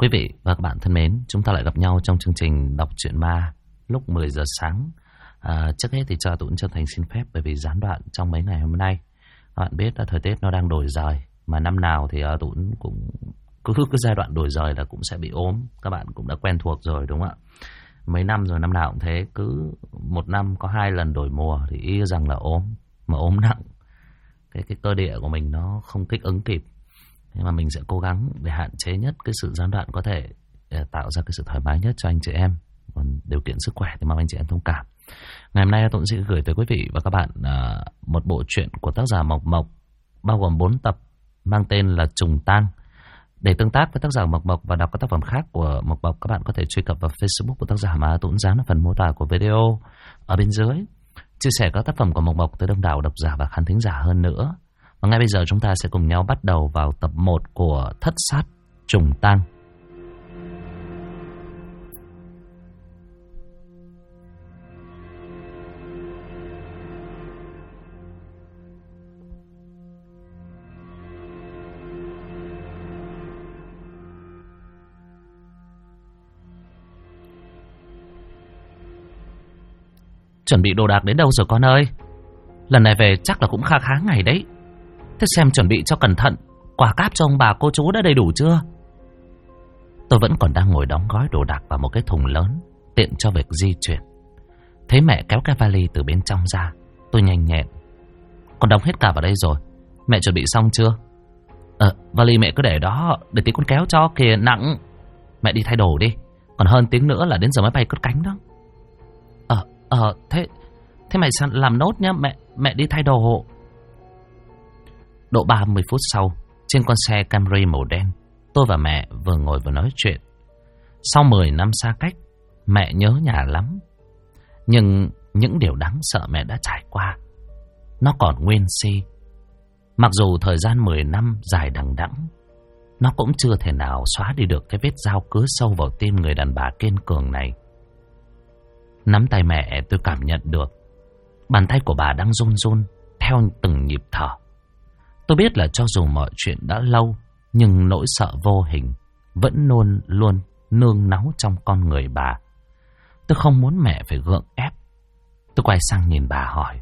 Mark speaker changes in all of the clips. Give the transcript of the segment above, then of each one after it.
Speaker 1: Quý vị và các bạn thân mến, chúng ta lại gặp nhau trong chương trình đọc truyện ma lúc 10 giờ sáng. Trước hết thì cho Tuấn chân thành xin phép bởi vì gián đoạn trong mấy ngày hôm nay. Các bạn biết là thời tiết nó đang đổi dời, mà năm nào thì Tuấn cũng cứ giai đoạn đổi dời là cũng sẽ bị ốm. Các bạn cũng đã quen thuộc rồi đúng không ạ? Mấy năm rồi, năm nào cũng thế, cứ một năm có 2 lần đổi mùa thì y rằng là ốm, mà ốm nặng. Cái cơ địa của mình nó không thích ứng kịp. Nhưng mà mình sẽ cố gắng để hạn chế nhất cái sự gián đoạn có thể, để tạo ra cái sự thoải mái nhất cho anh chị em. Còn điều kiện sức khỏe thì mong anh chị em thông cảm. Ngày hôm nay tôi sẽ gửi tới quý vị và các bạn một bộ truyện của tác giả Mộc Mộc, bao gồm 4 tập mang tên là Trùng Tang. Để tương tác với tác giả Mộc Mộc và đọc các tác phẩm khác của Mộc Mộc, các bạn có thể truy cập vào Facebook của tác giả mà Tuấn dán ở phần mô tả của video ở bên dưới. Chia sẻ các tác phẩm của Mộc Mộc tới đông đảo độc giả và khán thính giả hơn nữa. Và ngay bây giờ chúng ta sẽ cùng nhau bắt đầu vào tập 1 của Thất Sát Trùng Tang. Chuẩn bị đồ đạc đến đâu rồi con ơi? Lần này về chắc là cũng khá ngày đấy. Thế xem chuẩn bị cho cẩn thận, quà cáp cho ông bà cô chú đã đầy đủ chưa? Tôi vẫn còn đang ngồi đóng gói đồ đạc vào một cái thùng lớn, tiện cho việc di chuyển. Thấy mẹ kéo cái vali từ bên trong ra, tôi nhanh nhẹn: con đóng hết cả vào đây rồi, mẹ chuẩn bị xong chưa? Vali mẹ cứ để đó, để tí con kéo cho kìa, nặng. Mẹ đi thay đồ đi, còn hơn tiếng nữa là đến giờ máy bay cất cánh đó. Thế mày làm nốt nhá, mẹ đi thay đồ. Độ 30 phút sau, trên con xe Camry màu đen, tôi và mẹ vừa ngồi vừa nói chuyện. Sau 10 năm xa cách, mẹ nhớ nhà lắm. Nhưng những điều đáng sợ mẹ đã trải qua, nó còn nguyên si. Mặc dù thời gian 10 năm dài đằng đẵng, nó cũng chưa thể nào xóa đi được cái vết dao cứa sâu vào tim người đàn bà kiên cường này. Nắm tay mẹ, tôi cảm nhận được bàn tay của bà đang run run theo từng nhịp thở. Tôi biết là cho dù mọi chuyện đã lâu, nhưng nỗi sợ vô hình vẫn luôn nương náu trong con người bà. Tôi không muốn mẹ phải gượng ép. Tôi quay sang nhìn bà hỏi: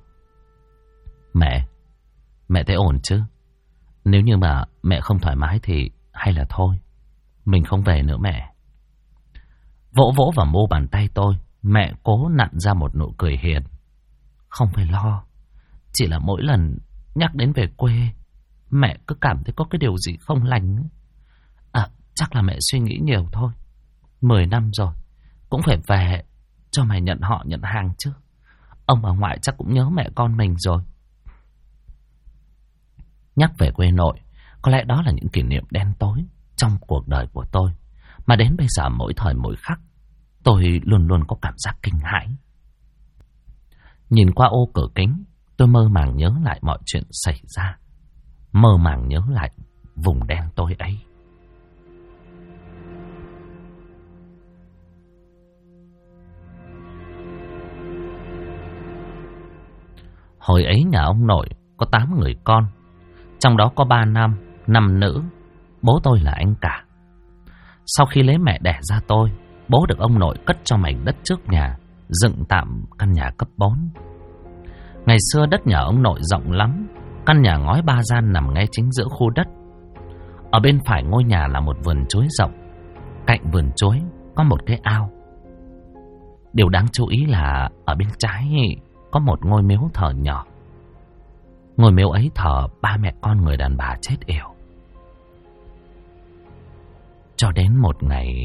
Speaker 1: Mẹ thấy ổn chứ? Nếu như mà mẹ không thoải mái thì hay là thôi, mình không về nữa mẹ. Vỗ vỗ vào mu bàn tay tôi, mẹ cố nặn ra một nụ cười hiền: không phải lo, chỉ là mỗi lần nhắc đến về quê, mẹ cứ cảm thấy có cái điều gì không lành. Chắc là mẹ suy nghĩ nhiều thôi. 10 năm rồi, cũng phải về cho mày nhận họ nhận hàng chứ. Ông bà ngoại chắc cũng nhớ mẹ con mình rồi. Nhắc về quê nội, có lẽ đó là những kỷ niệm đen tối trong cuộc đời của tôi, mà đến bây giờ mỗi thời mỗi khắc, tôi luôn có cảm giác kinh hãi. Nhìn qua ô cửa kính, tôi mơ màng nhớ lại mọi chuyện xảy ra, mơ màng nhớ lại vùng đen tối ấy. Hồi ấy nhà ông nội có 8 người con, trong đó có 3 nam, 5 nữ. Bố tôi là anh cả. Sau khi lấy mẹ đẻ ra tôi, bố được ông nội cất cho mảnh đất trước nhà, dựng tạm căn nhà cấp 4. Ngày xưa đất nhà ông nội rộng lắm, căn nhà ngói 3 gian nằm ngay chính giữa khu đất. Ở bên phải ngôi nhà là một vườn chuối rộng, cạnh vườn chuối có một cái ao. Điều đáng chú ý là ở bên trái có một ngôi miếu thờ nhỏ. Ngôi miếu ấy thờ 3 mẹ con người đàn bà chết yểu. Cho đến một ngày: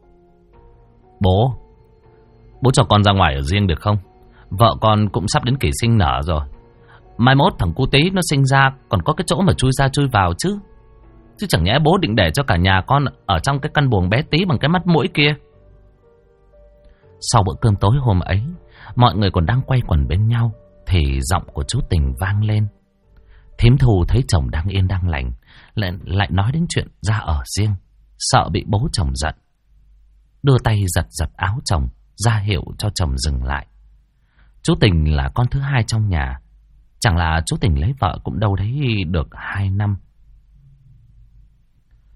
Speaker 1: Bố cho con ra ngoài ở riêng được không? Vợ con cũng sắp đến kỳ sinh nở rồi. Mai mốt thằng cu tí nó sinh ra còn có cái chỗ mà chui ra chui vào chứ. Chứ chẳng nhẽ bố định để cho cả nhà con ở trong cái căn buồng bé tí bằng cái mắt mũi kia. Sau bữa cơm tối hôm ấy, mọi người còn đang quay quần bên nhau thì giọng của chú Tình vang lên. Thím Thu thấy chồng đang yên đang lành, lại nói đến chuyện ra ở riêng, sợ bị bố chồng giận. Đưa tay giật áo chồng, ra hiệu cho chồng dừng lại. Chú Tình là con thứ hai trong nhà. Chẳng là chú Tình lấy vợ cũng đâu đấy được 2 năm.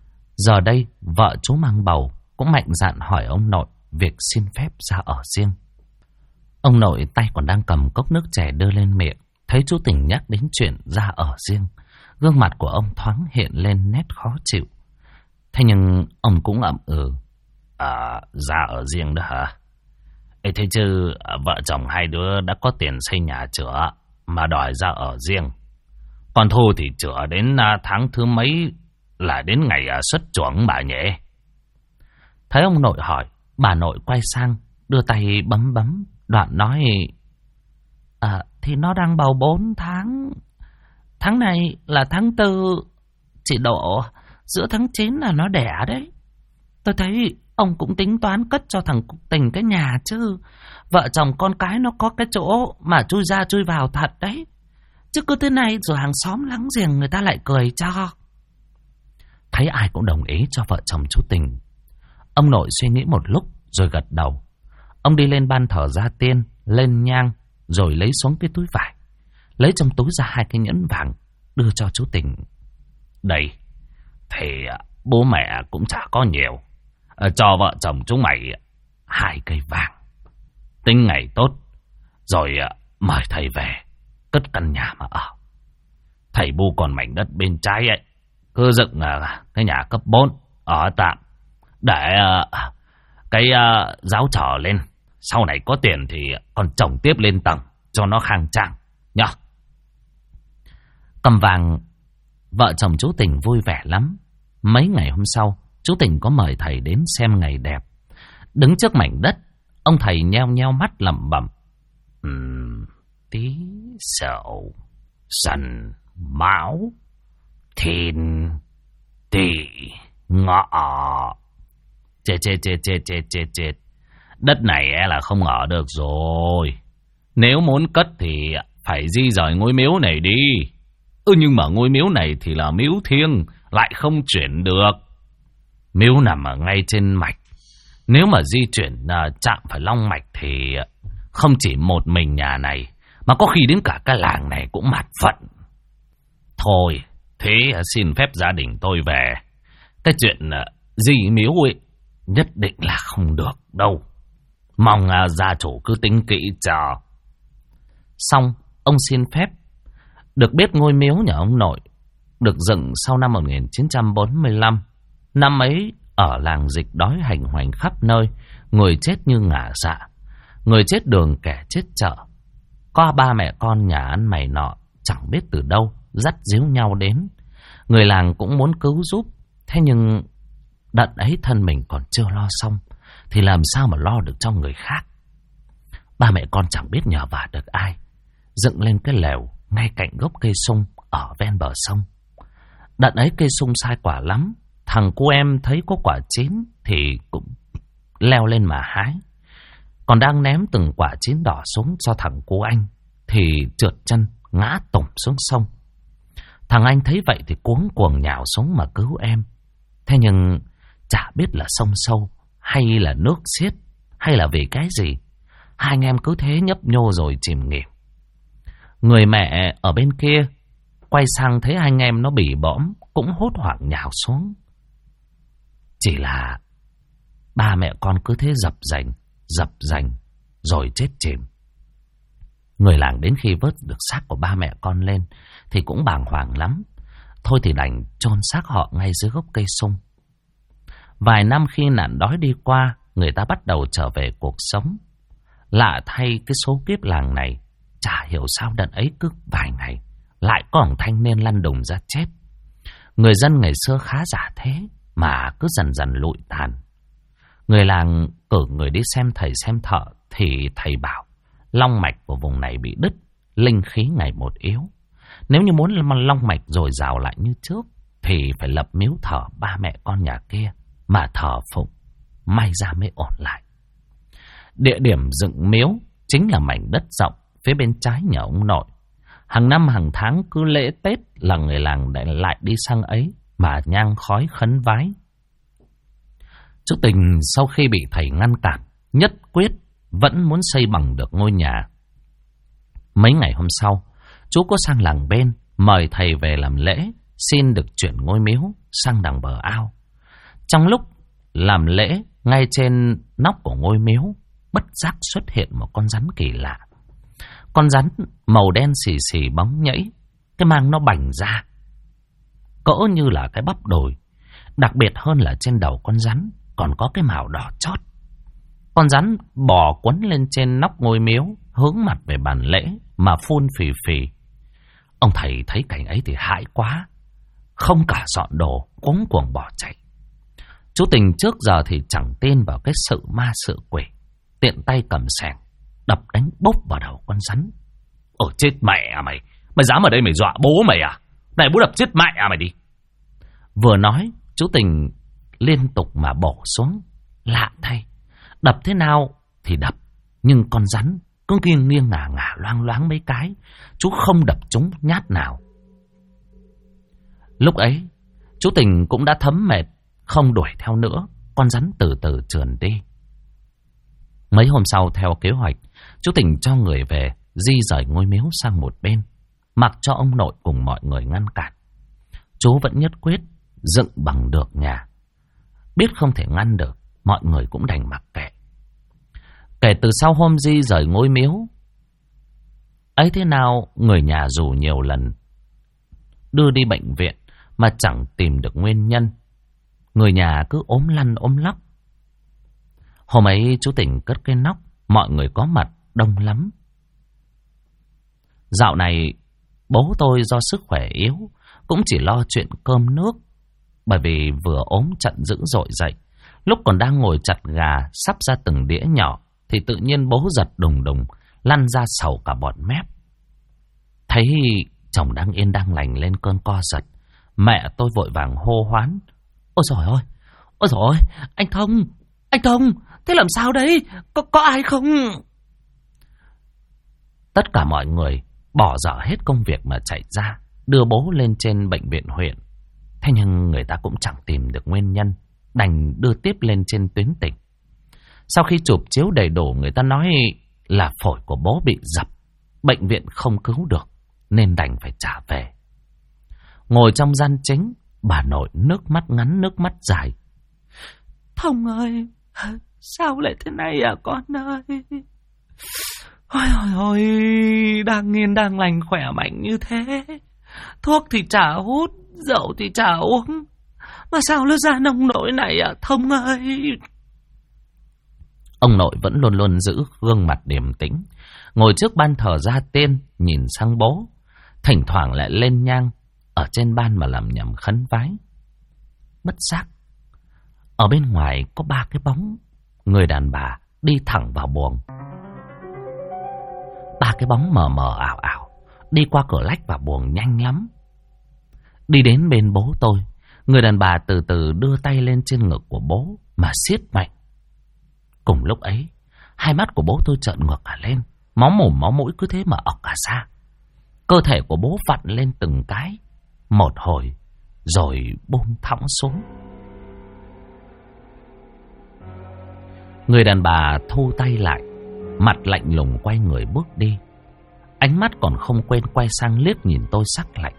Speaker 1: Giờ đây, vợ chú mang bầu cũng mạnh dạn hỏi ông nội việc xin phép ra ở riêng. Ông nội tay còn đang cầm cốc nước chè đưa lên miệng, thấy chú Tình nhắc đến chuyện ra ở riêng, gương mặt của ông thoáng hiện lên nét khó chịu. Thế nhưng ông cũng ậm ừ. Ra ở riêng đó hả? Ê, thế chứ vợ chồng hai đứa đã có tiền xây nhà chữa mà đòi ra ở riêng. Còn Thu thì chữa đến tháng thứ mấy là đến ngày xuất chuồng bà nhỉ? Thấy ông nội hỏi, bà nội quay sang đưa tay bấm bấm, đoạn nói: thì nó đang bầu 4 tháng. Tháng này là tháng 4, chị Độ, giữa tháng 9 là nó đẻ đấy. Tôi thấy ông cũng tính toán cất cho thằng Tình cái nhà chứ. Vợ chồng con cái nó có cái chỗ mà chui ra chui vào thật đấy. Chứ cứ thế này rồi hàng xóm láng giềng người ta lại cười cho. Thấy ai cũng đồng ý cho vợ chồng chú Tình, ông nội suy nghĩ một lúc rồi gật đầu. Ông đi lên ban thờ gia tiên, lên nhang, rồi lấy xuống cái túi vải, lấy trong túi ra 2 cái nhẫn vàng, đưa cho chú Tình. Đây, thì bố mẹ cũng chả có nhiều, cho vợ chồng chúng mày 2 cây vàng. Tính ngày tốt, rồi mời thầy về, cất căn nhà mà ở. Thầy bu còn mảnh đất bên trái ấy, cứ dựng cái nhà cấp 4 ở tạm, để cái giáo trò lên. Sau này có tiền thì còn trồng tiếp lên tầng cho nó khang trang nhá. Cầm vàng, vợ chồng chú Tình vui vẻ lắm. Mấy ngày hôm sau, chú Tình có mời thầy đến xem ngày đẹp. Đứng trước mảnh đất, ông thầy nheo nheo mắt lẩm bẩm: Tý Sửu, Dần, Mão, Thìn, Tỵ, Ngọ. Chết. Đất này là không ở được rồi. Nếu muốn cất thì phải di rời ngôi miếu này đi. Nhưng mà ngôi miếu này thì là miếu thiêng, lại không chuyển được. Miếu nằm ở ngay trên mạch. Nếu mà di chuyển chạm phải long mạch thì không chỉ một mình nhà này, mà có khi đến cả cái làng này cũng mạt phận. Thôi, thế xin phép gia đình tôi về. Cái chuyện di miếu ấy nhất định là không được đâu. Mong gia chủ cứ tính kỹ cho. Xong, ông xin phép. Được biết ngôi miếu nhà ông nội được dựng sau năm 1945. Năm ấy ở làng dịch đói hành hoành khắp nơi, người chết như ngả dạ, người chết đường kẻ chết chợ. Có 3 mẹ con nhà ăn mày nọ chẳng biết từ đâu dắt díu nhau đến. Người làng cũng muốn cứu giúp, thế nhưng đợt ấy thân mình còn chưa lo xong thì làm sao mà lo được cho người khác. 3 mẹ con chẳng biết nhờ vả được ai, dựng lên cái lều ngay cạnh gốc cây sung ở ven bờ sông. Đợt ấy cây sung sai quả lắm. Thằng cu em thấy có quả chín thì cũng leo lên mà hái. Còn đang ném từng quả chín đỏ xuống cho thằng cu anh thì trượt chân ngã tùng xuống sông. Thằng anh thấy vậy thì cuống cuồng nhào xuống mà cứu em. Thế nhưng chả biết là sông sâu hay là nước xiết hay là vì cái gì, 2 anh em cứ thế nhấp nhô rồi chìm nghỉm. Người mẹ ở bên kia quay sang thấy 2 anh em nó bỉ bõm cũng hốt hoảng nhào xuống. Chỉ là 3 mẹ con cứ thế dập dành rồi chết chìm. Người làng đến khi vớt được xác của 3 mẹ con lên thì cũng bàng hoàng lắm. Thôi thì đành chôn xác họ ngay dưới gốc cây sung. Vài năm khi nạn đói đi qua, người ta bắt đầu trở về cuộc sống. Lạ thay, cái số kiếp làng này chả hiểu sao đợt ấy cứ vài ngày lại có một thanh niên lăn đùng ra chết. Người dân ngày xưa khá giả thế mà cứ dần dần lụi tàn. Người làng cử người đi xem thầy xem thợ thì thầy bảo long mạch của vùng này bị đứt, linh khí ngày một yếu. Nếu như muốn long mạch dồi dào lại như trước thì phải lập miếu thờ 3 mẹ con nhà kia mà thờ phụng, may ra mới ổn lại. Địa điểm dựng miếu chính là mảnh đất rộng phía bên trái nhà ông nội. Hàng năm hàng tháng cứ lễ Tết là người làng lại đi sang ấy mà nhang khói khấn vái. Chú Tình sau khi bị thầy ngăn cản, nhất quyết vẫn muốn xây bằng được ngôi nhà. Mấy ngày hôm sau, chú có sang làng bên mời thầy về làm lễ, xin được chuyển ngôi miếu sang đằng bờ ao. Trong lúc làm lễ, ngay trên nóc của ngôi miếu, bất giác xuất hiện một con rắn kỳ lạ. Con rắn màu đen xì xì bóng nhẫy, cái mang nó bành ra, cỡ như là cái bắp đùi. Đặc biệt hơn là trên đầu con rắn còn có cái mào đỏ chót. Con rắn bò quấn lên trên nóc ngôi miếu, hướng mặt về bàn lễ mà phun phì phì. Ông thầy thấy cảnh ấy thì hãi quá, không cả dọn đồ, cuống cuồng bỏ chạy. Chú Tình trước giờ thì chẳng tin vào cái sự ma sự quỷ, tiện tay cầm xẻng đập đánh bốc vào đầu con rắn. Chết mẹ à mày! Mày dám ở đây mày dọa bố mày à? Này bố đập chết mẹ à mày đi! Vừa nói, chú Tình liên tục mà bổ xuống. Lạ thay, đập thế nào thì đập, nhưng con rắn cứ nghiêng nghiêng ngả ngả loang loáng mấy cái, chú không đập chúng nhát nào. Lúc ấy, chú Tình cũng đã thấm mệt, không đuổi theo nữa. Con rắn từ từ trườn đi. Mấy hôm sau, theo kế hoạch, chú Tình cho người về di rời ngôi miếu sang một bên, mặc cho ông nội cùng mọi người ngăn cản. Chú vẫn nhất quyết dựng bằng được nhà. Biết không thể ngăn được, mọi người cũng đành mặc kệ. Kể từ sau hôm di rời ngôi miếu ấy thế nào, người nhà dù nhiều lần đưa đi bệnh viện mà chẳng tìm được nguyên nhân. Người nhà cứ ốm lăn ốm lóc. Hôm ấy chú Tình cất cái nóc, mọi người có mặt đông lắm. Dạo này bố tôi do sức khỏe yếu, cũng chỉ lo chuyện cơm nước, bởi vì vừa ốm trận dữ dội dậy. Lúc còn đang ngồi chặt gà sắp ra từng đĩa nhỏ thì tự nhiên bố giật đùng đùng, lăn ra sầu cả bọt mép. Thấy chồng đang yên đang lành lên cơn co giật, mẹ tôi vội vàng hô hoán: Ôi dồi ôi, anh Thông, thế làm sao đấy? Có ai không? Tất cả mọi người bỏ dở hết công việc mà chạy ra, đưa bố lên trên bệnh viện huyện. Thế nhưng người ta cũng chẳng tìm được nguyên nhân, đành đưa tiếp lên trên tuyến tỉnh. Sau khi chụp chiếu đầy đủ, người ta nói là phổi của bố bị dập, bệnh viện không cứu được, nên đành phải trả về. Ngồi trong gian chính, bà nội nước mắt ngắn nước mắt dài: Thông ơi, sao lại thế này à con ơi? Ôi, đang yên đang lành khỏe mạnh như thế, thuốc thì chả hút, rượu thì chả uống, mà sao nó ra nông nỗi này à Thông ơi? Ông nội vẫn luôn luôn giữ gương mặt điềm tĩnh, ngồi trước ban thờ gia tiên, nhìn sang bố, thỉnh thoảng lại lên nhang ở trên ban mà làm nhầm khấn vái. Bất giác, ở bên ngoài có 3 cái bóng người đàn bà đi thẳng vào buồng. 3 cái bóng mờ mờ ảo ảo đi qua cửa lách vào buồng nhanh lắm. Đi đến bên bố tôi, người đàn bà từ từ đưa tay lên trên ngực của bố mà siết mạnh. Cùng lúc ấy, hai mắt của bố tôi trợn ngược cả lên, máu mồm máu mũi cứ thế mà ọc cả ra. Cơ thể của bố vặn lên từng cái, một hồi rồi buông thõng xuống. Người đàn bà thu tay lại, mặt lạnh lùng quay người bước đi. Ánh mắt còn không quên quay sang liếc nhìn tôi sắc lạnh.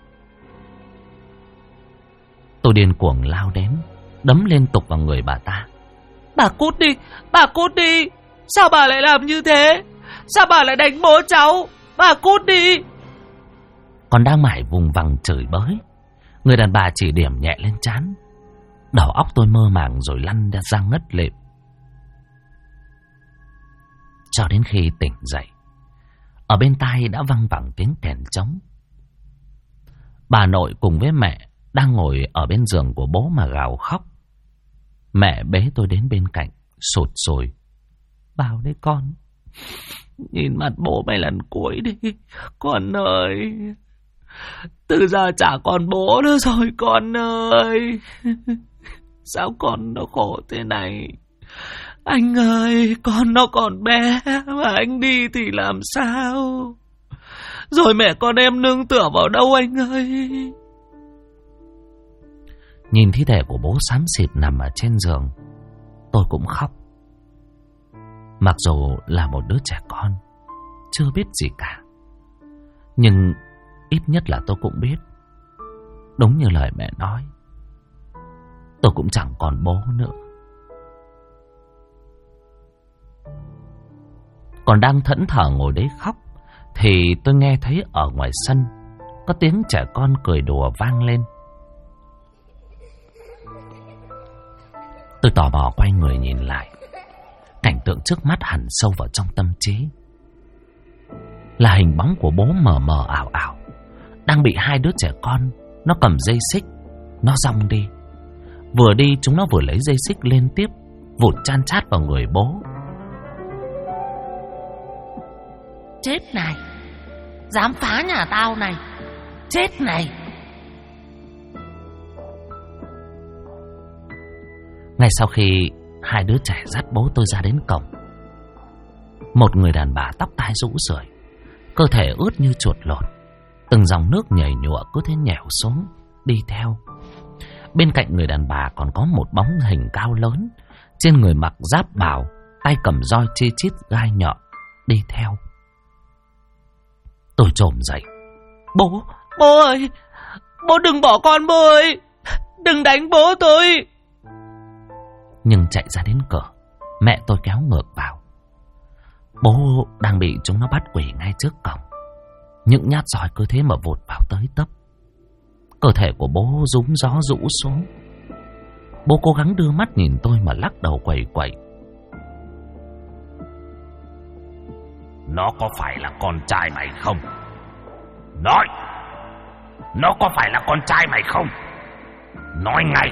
Speaker 1: Tôi điên cuồng lao đến, đấm liên tục vào người bà ta. Bà cút đi, sao bà lại làm như thế? Sao bà lại đánh bố cháu? Bà cút đi. Còn đang mải vùng vằng chửi bới, người đàn bà chỉ điểm nhẹ lên trán. Đầu óc tôi mơ màng rồi lăn ra ngất lịm. Cho đến khi tỉnh dậy, ở bên tai đã văng vẳng tiếng kèn trống. Bà nội cùng với mẹ đang ngồi ở bên giường của bố mà gào khóc. Mẹ bế tôi đến bên cạnh, sụt sùi: Vào đây con, nhìn mặt bố mày lần cuối đi, con ơi. Từ giờ chả còn bố nữa rồi con ơi. Sao con nó khổ thế này? Anh ơi, con nó còn bé mà anh đi thì làm sao? Rồi mẹ con em nương tựa vào đâu anh ơi? Nhìn thi thể của bố xám xịt nằm ở trên giường, tôi cũng khóc. Mặc dù là một đứa trẻ con, chưa biết gì cả, nhưng ít nhất là tôi cũng biết, đúng như lời mẹ nói, tôi cũng chẳng còn bố nữa. Còn đang thẫn thờ ngồi đấy khóc thì tôi nghe thấy ở ngoài sân có tiếng trẻ con cười đùa vang lên. Tôi tò mò quay người nhìn lại. Cảnh tượng trước mắt hằn sâu vào trong tâm trí. Là hình bóng của bố mờ mờ ảo ảo, đang bị hai đứa trẻ con nó cầm dây xích, nó giong đi. Vừa đi chúng nó vừa lấy dây xích liên tiếp vụt chan chát vào người bố.
Speaker 2: Chết này, dám phá nhà tao này, chết này.
Speaker 1: Ngay sau khi hai đứa trẻ dắt bố tôi ra đến cổng, một người đàn bà tóc tai rũ rượi, cơ thể ướt như chuột lột, từng dòng nước nhảy nhụa cứ thế nhẻo xuống đi theo. Bên cạnh người đàn bà còn có một bóng hình cao lớn, trên người mặc giáp bào, tay cầm roi chi chít gai nhọn đi theo. Tôi trồm dậy. Bố ơi, bố đừng bỏ con bố ơi, đừng đánh bố tôi. Nhưng chạy ra đến cửa, mẹ tôi kéo ngược vào. Bố đang bị chúng nó bắt quỷ ngay trước cổng. Những nhát roi cứ thế mà vụt vào tới tấp. Cơ thể của bố rúm gió rũ xuống. Bố cố gắng đưa mắt nhìn tôi mà lắc đầu quẩy quẩy.
Speaker 3: Nó có phải là con trai mày không? Nói! Nó có phải là con trai mày không? Nói ngay!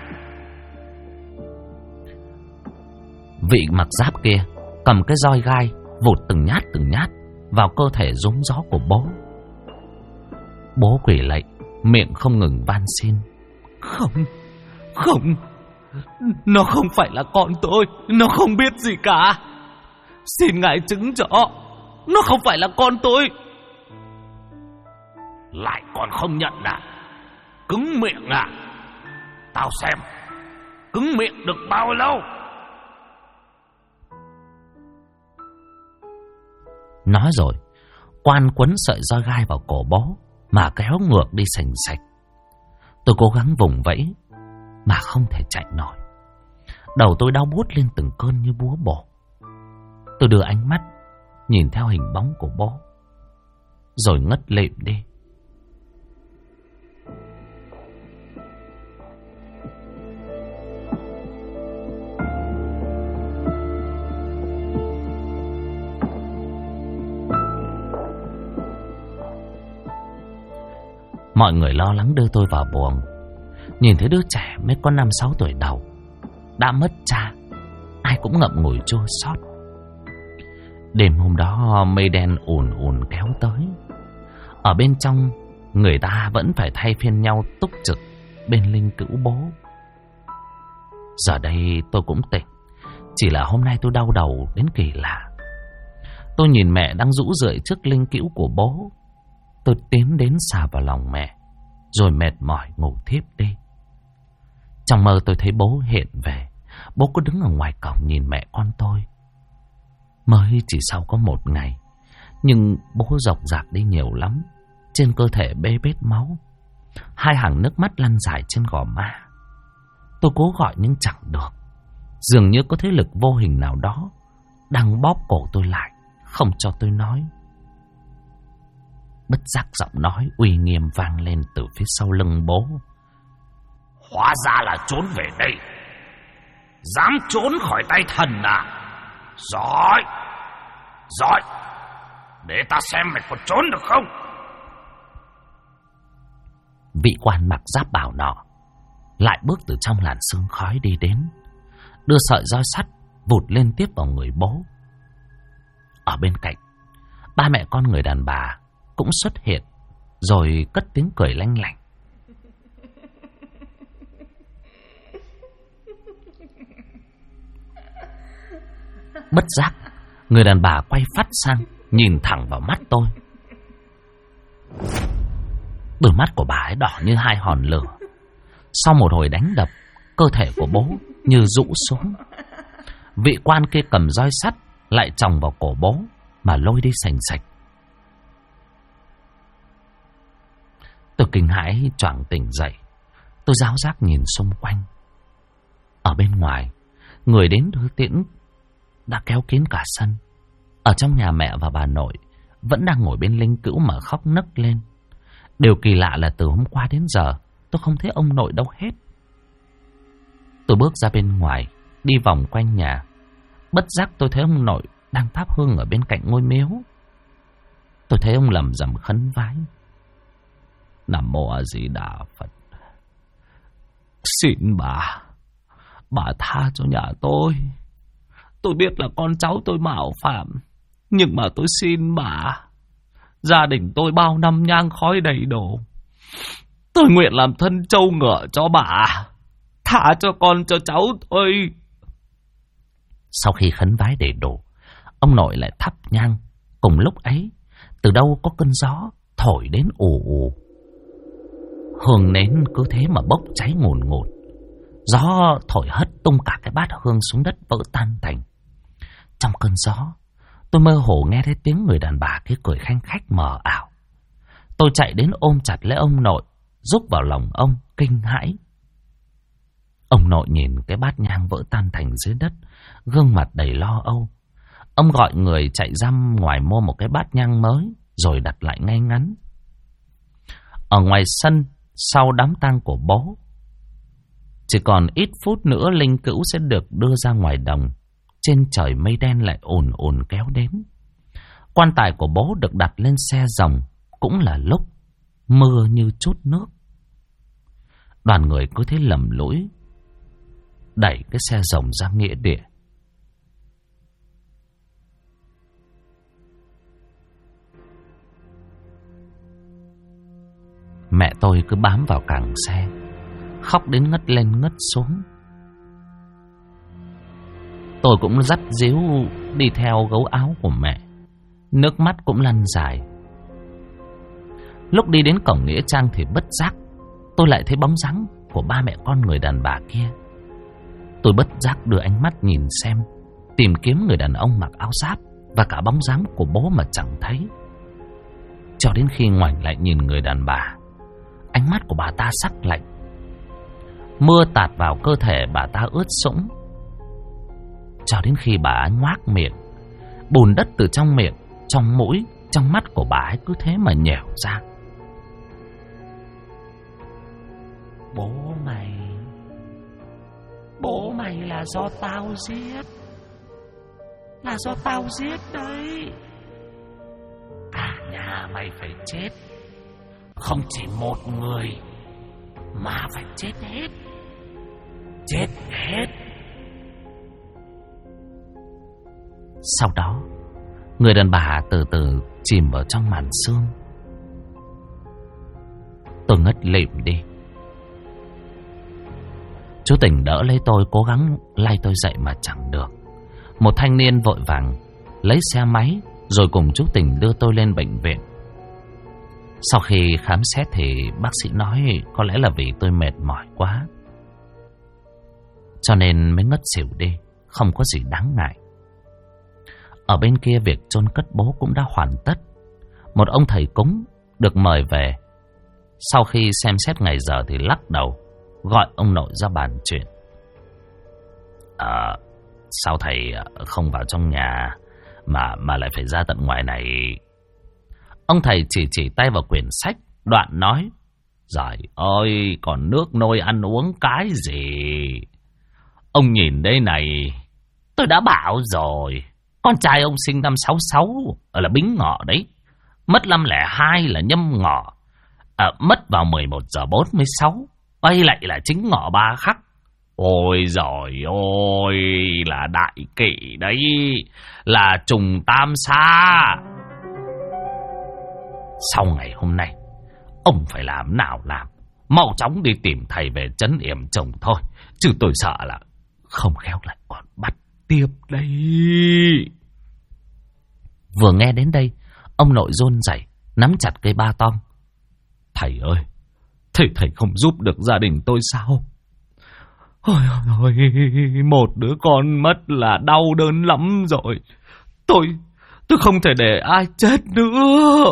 Speaker 1: Vị mặc giáp kia cầm cái roi gai vụt từng nhát vào cơ thể rúm gió của bố. Bố quỳ lạy, miệng không ngừng van xin. Không, nó không phải là con tôi, nó không biết gì cả. Xin ngài chứng cho, nó không phải là con tôi.
Speaker 3: Lại còn không nhận à? Cứng miệng à? Tao xem, cứng miệng được bao lâu?
Speaker 1: Nói rồi, quan quấn sợi roi gai vào cổ bố mà kéo ngược đi sành sạch. Tôi cố gắng vùng vẫy mà không thể chạy nổi. Đầu tôi đau buốt lên từng cơn như búa bổ. Tôi đưa ánh mắt nhìn theo hình bóng của bố, rồi ngất lịm đi. Mọi người lo lắng đưa tôi vào buồng. Nhìn thấy đứa trẻ mới có 5-6 tuổi đầu đã mất cha, ai cũng ngậm ngùi chua xót. Đêm hôm đó mây đen ùn ùn kéo tới. Ở bên trong, người ta vẫn phải thay phiên nhau túc trực bên linh cữu bố. Giờ đây tôi cũng tỉnh, chỉ là hôm nay tôi đau đầu đến kỳ lạ. Tôi nhìn mẹ đang rũ rượi trước linh cữu của bố. Tôi tiến đến xà vào lòng mẹ, rồi mệt mỏi ngủ thiếp đi. Trong mơ tôi thấy bố hiện về. Bố cứ đứng ở ngoài cổng nhìn mẹ con tôi. Mới chỉ sau có 1 ngày, nhưng bố rộc rạc đi nhiều lắm. Trên cơ thể bê bết máu, 2 hàng nước mắt lăn dài trên gò má. Tôi cố gọi nhưng chẳng được. Dường như có thế lực vô hình nào đó đang bóp cổ tôi lại, không cho tôi nói. Bất giác giọng nói uy nghiêm vang lên từ phía sau lưng bố.
Speaker 3: Hóa ra là trốn về đây. Dám trốn khỏi tay thần à? Giỏi, giỏi. Để ta xem mày còn trốn được không.
Speaker 1: Vị quan mặc giáp bào nọ lại bước từ trong làn sương khói đi đến, đưa sợi roi sắt vụt lên tiếp vào người bố. Ở bên cạnh, 3 mẹ con người đàn bà cũng xuất hiện, rồi cất tiếng cười lanh lảnh. Bất giác, người đàn bà quay phát sang, nhìn thẳng vào mắt tôi. Đôi mắt của bà ấy đỏ như 2 hòn lửa. Sau một hồi đánh đập, cơ thể của bố như rũ xuống. Vị quan kia cầm roi sắt lại chòng vào cổ bố mà lôi đi sành sạch. Tôi kinh hãi choàng tỉnh dậy. Tôi ráo rác nhìn xung quanh. Ở bên ngoài, người đến đưa tiễn đã kéo kín cả sân. Ở trong nhà mẹ và bà nội vẫn đang ngồi bên linh cữu mà khóc nấc lên. Điều kỳ lạ là từ hôm qua đến giờ tôi không thấy ông nội đâu hết. Tôi bước ra bên ngoài, đi vòng quanh nhà. Bất giác tôi thấy ông nội đang thắp hương ở bên cạnh ngôi miếu. Tôi thấy ông lầm rầm khấn vái: Nam Mô A Di Đà Phật. Xin bà tha cho nhà tôi. Tôi biết là con cháu tôi mạo phạm, nhưng mà tôi xin bà. Gia đình tôi bao năm nhang khói đầy đổ. Tôi nguyện làm thân trâu ngựa cho bà. Thả cho con cho cháu tôi. Sau khi khấn vái đầy đủ, ông nội lại thắp nhang. Cùng lúc ấy, từ đâu có cơn gió thổi đến ù ù. Hương nến cứ thế mà bốc cháy ngùn ngụt. Gió thổi hất tung cả cái bát hương xuống đất vỡ tan tành. Trong cơn gió, tôi mơ hồ nghe thấy tiếng người đàn bà kia cười khanh khách mờ ảo. Tôi chạy đến ôm chặt lấy ông nội, rúc vào lòng ông, kinh hãi. Ông nội nhìn cái bát nhang vỡ tan thành dưới đất, gương mặt đầy lo âu. Ông gọi người chạy ra ngoài mua một cái bát nhang mới, rồi đặt lại ngay ngắn. Ở ngoài sân, sau đám tang của bố, chỉ còn ít phút nữa linh cữu sẽ được đưa ra ngoài đồng. Trên trời mây đen lại ồn ồn kéo đến. Quan tài của bố được đặt lên xe rồng, cũng là lúc mưa như chút nước. Đoàn người cứ thế lầm lũi đẩy cái xe rồng ra nghĩa địa. Mẹ tôi cứ bám vào càng xe, khóc đến ngất lên ngất xuống. Tôi cũng dắt díu đi theo gấu áo của mẹ, nước mắt cũng lăn dài. Lúc đi đến cổng nghĩa trang thì bất giác tôi lại thấy bóng dáng của ba mẹ con người đàn bà kia. Tôi bất giác đưa ánh mắt nhìn xem, tìm kiếm người đàn ông mặc áo giáp và cả bóng dáng của bố mà chẳng thấy. Cho đến khi ngoảnh lại nhìn người đàn bà, ánh mắt của bà ta sắc lạnh. Mưa tạt vào cơ thể bà ta ướt sũng. Cho đến khi bà ấy ngoác miệng, bùn đất từ trong miệng, trong mũi, trong mắt của bà ấy cứ thế mà nhẻo ra. Bố mày là do tao giết. Là do tao giết đấy. Cả nhà mày phải chết. Không chỉ một người, mà phải chết hết. Chết hết. Sau đó, người đàn bà từ từ chìm vào trong màn sương. Tôi ngất lịm đi. Chú Tỉnh đỡ lấy tôi, cố gắng lay tôi dậy mà chẳng được. Một thanh niên vội vàng lấy xe máy rồi cùng chú Tỉnh đưa tôi lên bệnh viện. Sau khi khám xét thì bác sĩ nói có lẽ là vì tôi mệt mỏi quá, cho nên mới ngất xỉu đi, không có gì đáng ngại. Ở bên kia việc chôn cất bố cũng đã hoàn tất. Một ông thầy cúng được mời về. Sau khi xem xét ngày giờ thì lắc đầu, gọi ông nội ra bàn chuyện. Sao thầy không vào trong nhà mà lại phải ra tận ngoài này? Ông thầy chỉ tay vào quyển sách, đoạn nói: Giời ơi, còn nước nôi ăn uống cái gì? Ông nhìn đây này, tôi đã bảo rồi, con trai ông sinh năm 66 là Bính Ngọ đấy. Mất năm 02 là Nhâm Ngọ. Mất vào 11 giờ 46. Bây lại là chính Ngọ 3 Khắc. Ôi giời ôi, là đại kỷ đấy, là trùng tam sa. Sau ngày hôm nay, ông phải làm nào làm, mau chóng đi tìm thầy về trấn yểm chồng thôi, chứ tôi sợ là không khéo lại còn bắt tiếp đây. Vừa nghe đến đây, ông nội run rẩy nắm chặt cây ba tong. Thầy ơi, thầy không giúp được gia đình tôi sao? Ôi, một đứa con mất là đau đớn lắm rồi. Tôi không thể để ai chết nữa.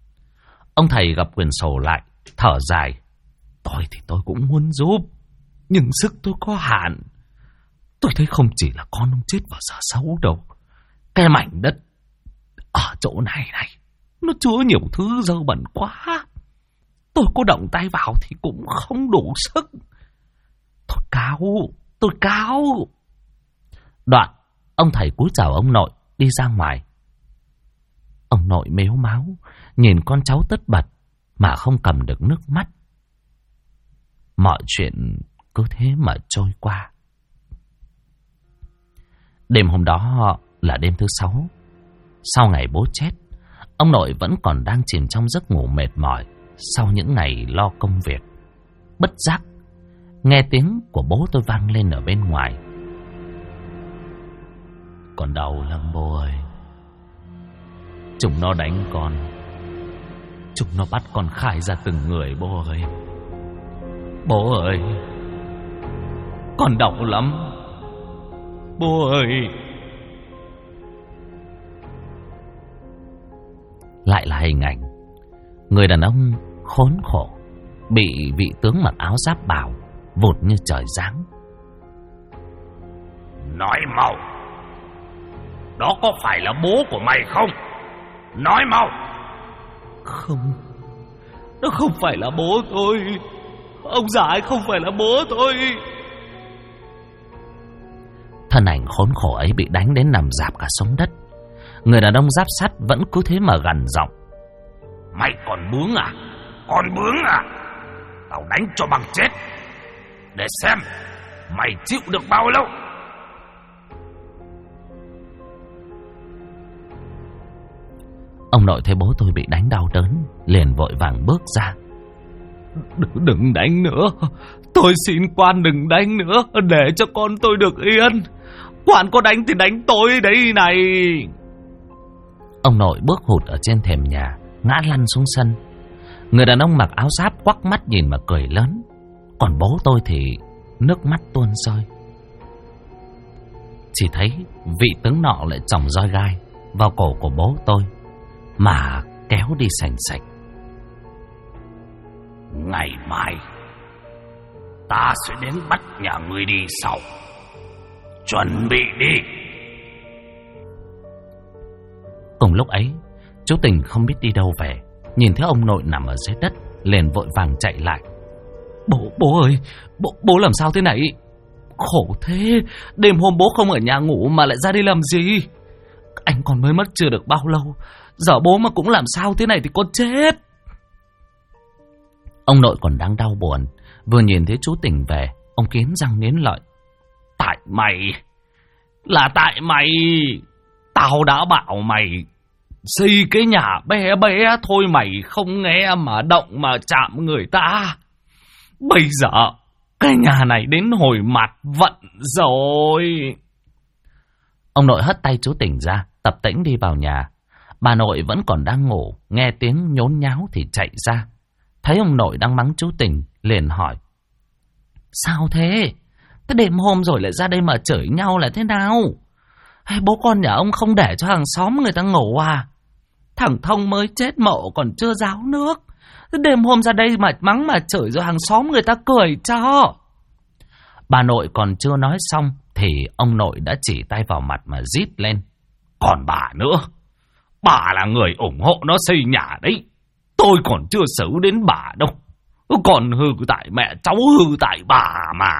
Speaker 1: Ông thầy gập quyển sổ lại, thở dài. Tôi thì tôi cũng muốn giúp, Nhưng sức tôi có hạn. Tôi thấy không chỉ là con ông chết vào giờ xấu đâu. Cái mảnh đất ở chỗ này nó chứa nhiều thứ dơ bẩn quá. Tôi có động tay vào thì cũng không đủ sức. Tôi cáo. Đoạn, ông thầy cúi chào ông nội, đi ra ngoài. Ông nội mếu máo, nhìn con cháu tất bật, mà không cầm được nước mắt. Mọi chuyện cứ thế mà trôi qua. Đêm hôm đó là đêm thứ 6. Sau ngày bố chết, ông nội vẫn còn đang chìm trong giấc ngủ mệt mỏi sau những ngày lo công việc. Bất giác, nghe tiếng của bố tôi vang lên ở bên ngoài. Con đau lắm bố ơi. Chúng nó đánh con. Chúng nó bắt con khai ra từng người bố ơi. Bố ơi, con đau lắm. Bố ơi. Lại là hình ảnh người đàn ông khốn khổ bị vị tướng mặc áo giáp bào vụt như trời giáng.
Speaker 3: Nói mau, đó có phải là bố của mày không? Nói mau.
Speaker 1: Không, đó không phải là bố tôi. Ông già ấy không phải là bố tôi. Thân ảnh khốn khổ ấy bị đánh đến nằm rạp cả xuống đất. Người đàn ông giáp sắt vẫn cứ thế mà gằn giọng.
Speaker 3: Mày còn bướng à? Còn bướng à? Tao đánh cho bằng chết, để xem mày chịu được bao lâu.
Speaker 1: Ông nội thấy bố tôi bị đánh đau đớn, liền vội vàng bước ra. Đừng đánh nữa. Tôi xin quan đừng đánh nữa, để cho con tôi được yên. Quan có đánh thì đánh tôi đấy này. Ông nội bước hụt ở trên thềm nhà, ngã lăn xuống sân. Người đàn ông mặc áo giáp quắc mắt nhìn mà cười lớn. Còn bố tôi thì nước mắt tuôn rơi. Chỉ thấy vị tướng nọ lại chòng roi gai vào cổ của bố tôi mà kéo đi sành sạch.
Speaker 3: Ngày mai ta sẽ đến bắt nhà ngươi đi sau. Chuẩn bị đi.
Speaker 1: Cùng lúc ấy, chú Tình không biết đi đâu về, nhìn thấy ông nội nằm ở dưới đất, liền vội vàng chạy lại. Bố ơi, bố làm sao thế này? Khổ thế, đêm hôm bố không ở nhà ngủ mà lại ra đi làm gì? Anh còn mới mất chưa được bao lâu, giờ bố mà cũng làm sao thế này thì con chết. Ông nội còn đang đau buồn, vừa nhìn thấy chú Tình về, ông nghiến răng nghiến lợi.
Speaker 3: Tại mày, là tại mày. Tao đã bảo mày xây cái nhà bé bé thôi, mày không nghe mà động mà chạm người ta. Bây giờ cái nhà này đến hồi mặt vận rồi.
Speaker 1: Ông nội hất tay chú Tình ra, tập tễnh đi vào nhà. Bà nội vẫn còn đang ngủ, nghe tiếng nhốn nháo thì chạy ra. Thấy ông nội đang mắng chú Tình, liền hỏi. Sao thế? Cái đêm hôm rồi lại ra đây mà chửi nhau là thế nào? Hay bố con nhà ông không để cho hàng xóm người ta ngủ à? Thằng Thông mới chết mộ còn chưa ráo nước. Đêm hôm ra đây mà mắng mà chửi rồi hàng xóm người ta cười cho. Bà nội còn chưa nói xong thì ông nội đã chỉ tay vào mặt mà rít lên.
Speaker 3: Còn bà nữa, bà là người ủng hộ nó xây nhà đấy. Tôi còn chưa xử đến bà đâu. Còn hư tại mẹ, cháu hư tại bà mà.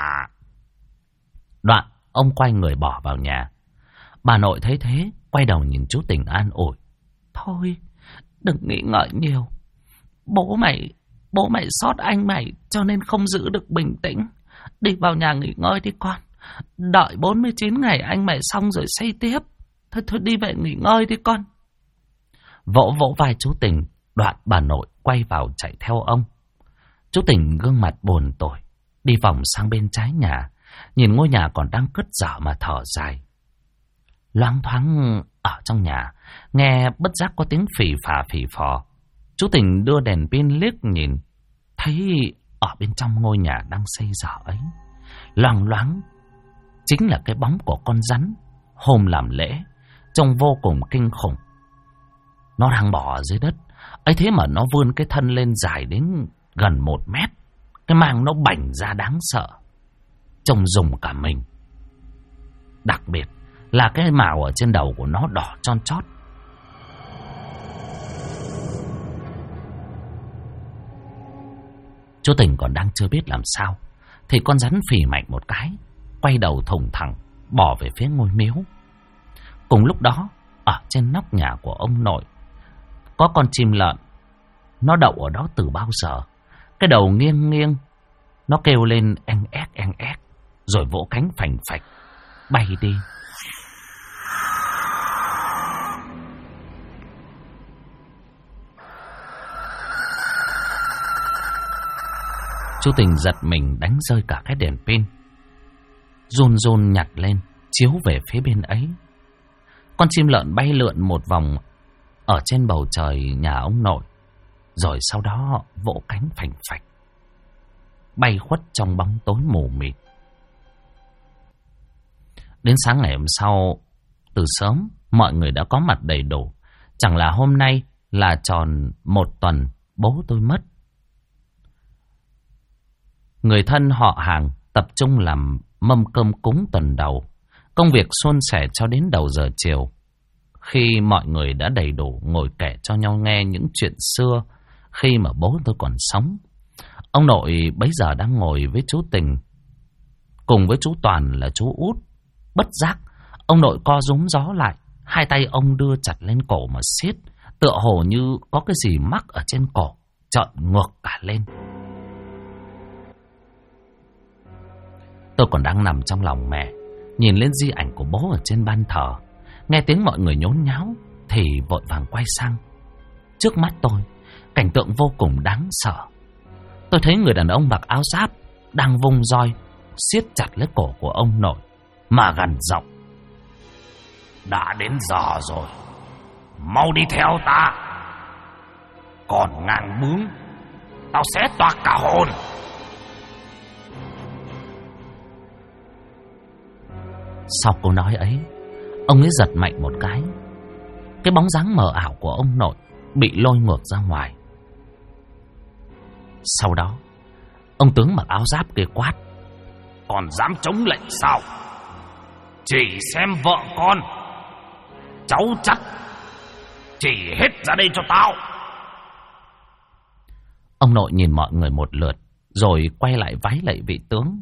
Speaker 1: Đoạn ông quay người bỏ vào nhà. Bà nội thấy thế, quay đầu nhìn chú Tình an ủi. Thôi, đừng nghĩ ngợi nhiều. Bố mày xót anh mày cho nên không giữ được bình tĩnh. Đi vào nhà nghỉ ngơi đi con. Đợi 49 ngày anh mày xong rồi xây tiếp. Thôi đi về nghỉ ngơi đi con. Vỗ vỗ vai chú Tình, đoạn bà nội quay vào chạy theo ông. Chú Tình gương mặt buồn tủi, đi vòng sang bên trái nhà, nhìn ngôi nhà còn đang cất dở mà thở dài. Loáng thoáng ở trong nhà, nghe bất giác có tiếng phì phò. Chú Tình đưa đèn pin liếc nhìn, thấy ở bên trong ngôi nhà đang xây dở ấy, loang loáng chính là cái bóng của con rắn hôm làm lễ, trông vô cùng kinh khủng. Nó đang bò ở dưới đất, ấy thế mà nó vươn cái thân lên dài đến gần 1 mét. Cái màng nó bành ra đáng sợ. trông rùng cả mình. Đặc biệt là cái mào ở trên đầu của nó đỏ chon chót. Chú Tình còn đang chưa biết làm sao thì con rắn phì mạnh một cái, quay đầu thùng thẳng bỏ về phía ngôi miếu. Cùng lúc đó, ở trên nóc nhà của ông nội có con chim lợn. Nó đậu ở đó từ bao giờ. Cái đầu nghiêng nghiêng, nó kêu lên en ép, rồi vỗ cánh phành phạch bay đi. Chú Tình giật mình đánh rơi cả cái đèn pin, run run nhặt lên chiếu về phía bên ấy. Con chim lợn bay lượn một vòng ở trên bầu trời nhà ông nội, rồi sau đó vỗ cánh phành phạch bay khuất trong bóng tối mù mịt. Đến sáng ngày hôm sau, từ sớm mọi người đã có mặt đầy đủ. Chẳng là hôm nay là tròn 1 tuần bố tôi mất. Người thân họ hàng tập trung làm mâm cơm cúng tuần đầu. Công việc suôn sẻ cho đến đầu giờ chiều. Khi mọi người đã đầy đủ ngồi kể cho nhau nghe những chuyện xưa khi mà bố tôi còn sống. Ông nội bấy giờ đang ngồi với chú Tình, cùng với chú Toàn là chú út. Bất giác, ông nội co rúm gió lại, hai tay ông đưa chặt lên cổ mà siết, tựa hồ như có cái gì mắc ở trên cổ, trợn ngược cả lên. Tôi còn đang nằm trong lòng mẹ, nhìn lên di ảnh của bố ở trên ban thờ, nghe tiếng mọi người nhốn nháo thì vội vàng quay sang. Trước mắt tôi, cảnh tượng vô cùng đáng sợ. Tôi thấy người đàn ông mặc áo giáp đang vung roi siết chặt lấy cổ của ông nội mà gằn giọng:
Speaker 3: đã đến giờ rồi, mau đi theo ta, còn ngang bướng tao sẽ toạc cả hồn.
Speaker 1: Sau câu nói ấy, ông ấy giật mạnh một cái. Cái bóng dáng mờ ảo của ông nội bị lôi ngược ra ngoài. Sau đó, ông tướng mặc áo giáp kia quát:
Speaker 3: còn dám chống lệnh sao? Chỉ xem vợ con, cháu chắc, chỉ hết ra đây cho tao.
Speaker 1: Ông nội nhìn mọi người một lượt, rồi quay lại vái lạy vị tướng: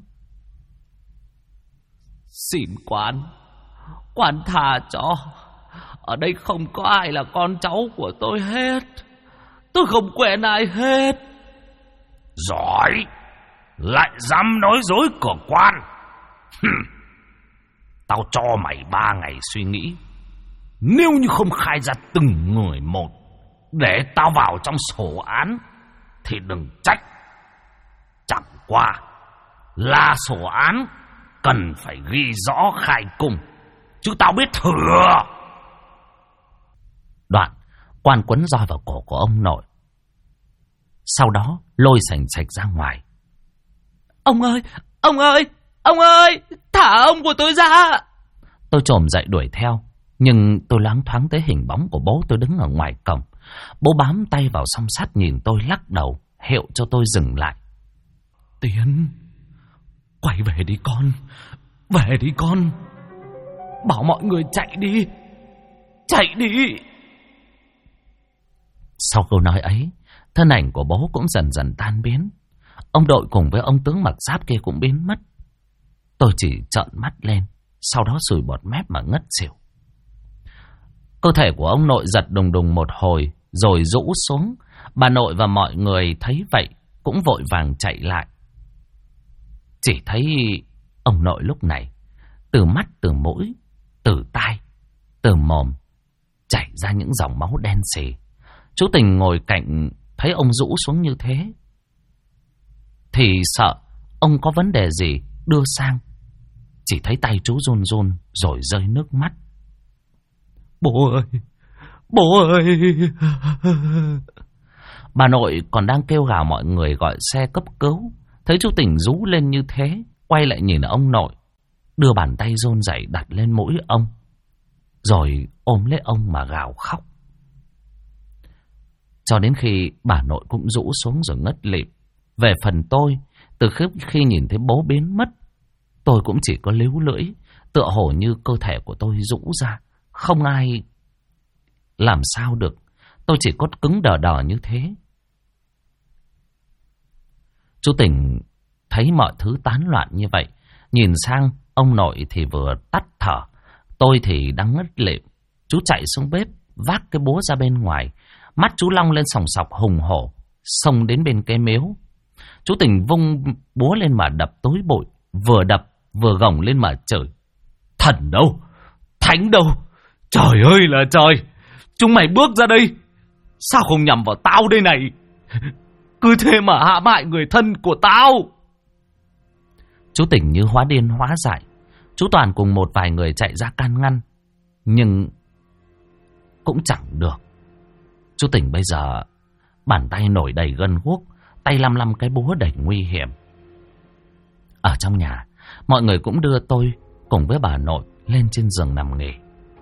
Speaker 1: xin quan tha cho. Ở đây không có ai là con cháu của tôi hết. Tôi không quen ai hết.
Speaker 3: Giỏi, lại dám nói dối cửa quan. Tao cho mày 3 ngày suy nghĩ. Nếu như không khai ra từng người một để tao vào trong sổ án thì đừng trách. Chẳng qua là sổ án cần phải ghi rõ khai cung, chứ tao biết thừa.
Speaker 1: Đoạn quan quấn roi vào cổ của ông nội, sau đó lôi sành sạch ra ngoài. Ông ơi, thả ông của tôi ra. Tôi chồm dậy đuổi theo, nhưng tôi loáng thoáng thấy hình bóng của bố tôi đứng ở ngoài cổng. Bố bám tay vào song sắt nhìn tôi lắc đầu, hiệu cho tôi dừng lại. Tiến, quay về đi con, về đi con. Bảo mọi người chạy đi. Sau câu nói ấy, thân ảnh của bố cũng dần dần tan biến. Ông đội cùng với ông tướng mặc giáp kia cũng biến mất. Tôi chỉ trợn mắt lên, sau đó sùi bọt mép mà ngất xỉu. Cơ thể của ông nội giật đùng đùng một hồi, rồi rũ xuống. Bà nội và mọi người thấy vậy cũng vội vàng chạy lại. Chỉ thấy ông nội lúc này, từ mắt, từ mũi, từ tai, từ mồm chảy ra những dòng máu đen xì. Chú Tình ngồi cạnh thấy ông rũ xuống như thế thì sợ ông có vấn đề gì đưa sang. Chỉ thấy tay chú run run rồi rơi nước mắt. Bố ơi. Bà nội còn đang kêu gào mọi người gọi xe cấp cứu. Thấy chú Tình rú lên như thế, quay lại nhìn ông nội, đưa bàn tay run rẩy đặt lên mũi ông, rồi ôm lấy ông mà gào khóc. Cho đến khi bà nội cũng rũ xuống rồi ngất lịm. Về phần tôi, từ khi nhìn thấy bố biến mất, tôi cũng chỉ có líu lưỡi, tựa hồ như cơ thể của tôi rũ ra, không ai làm sao được. Tôi chỉ có cứng đờ đờ như thế. Chú Tỉnh thấy mọi thứ tán loạn như vậy, nhìn sang ông nội thì vừa tắt thở, tôi thì đang ngất lịm. Chú chạy xuống bếp, vác cái búa ra bên ngoài, mắt chú long lên sòng sọc hùng hổ, xông đến bên cái miếu. Chú Tỉnh vung búa lên mà đập tối bụi, vừa đập vừa gồng lên mà chửi: Thần đâu? Thánh đâu? Trời ơi là trời! Chúng mày bước ra đây! Sao không nhằm vào tao đây này? Cứ thế mà hãm hại người thân của tao! Chú Tỉnh như hóa điên hóa dại. Chú Toàn cùng một vài người chạy ra can ngăn, nhưng cũng chẳng được. Chú Tỉnh bây giờ bàn tay nổi đầy gân guốc, tay lăm lăm cái búa đầy nguy hiểm. Ở trong nhà, mọi người cũng đưa tôi cùng với bà nội lên trên giường nằm nghỉ.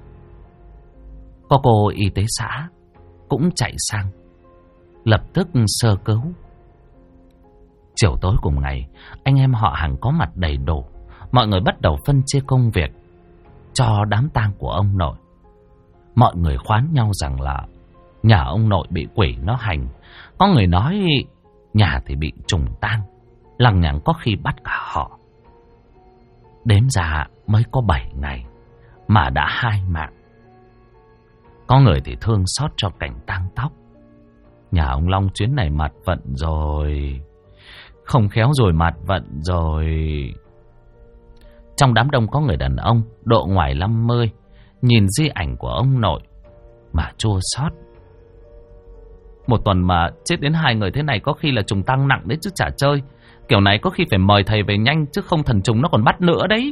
Speaker 1: Có cô y tế xã cũng chạy sang, lập tức sơ cứu. Chiều tối cùng ngày, anh em họ hàng có mặt đầy đủ. Mọi người bắt đầu phân chia công việc cho đám tang của ông nội. Mọi người khoán nhau rằng là nhà ông nội bị quỷ nó hành. Có người nói nhà thì bị trùng tang, lằng nhằng có khi bắt cả họ. Đếm ra mới có 7 ngày mà đã 2 mạng. Có người thì thương xót cho cảnh tang tóc. Nhà ông Long chuyến này mặt vận rồi, không khéo rồi mặt vận rồi. Trong đám đông có người đàn ông độ ngoài 50, nhìn di ảnh của ông nội mà chua xót. Một tuần mà chết đến 2 người thế này có khi là trùng tang nặng đấy chứ chả chơi. Kiểu này có khi phải mời thầy về nhanh, chứ không thần trùng nó còn bắt nữa đấy.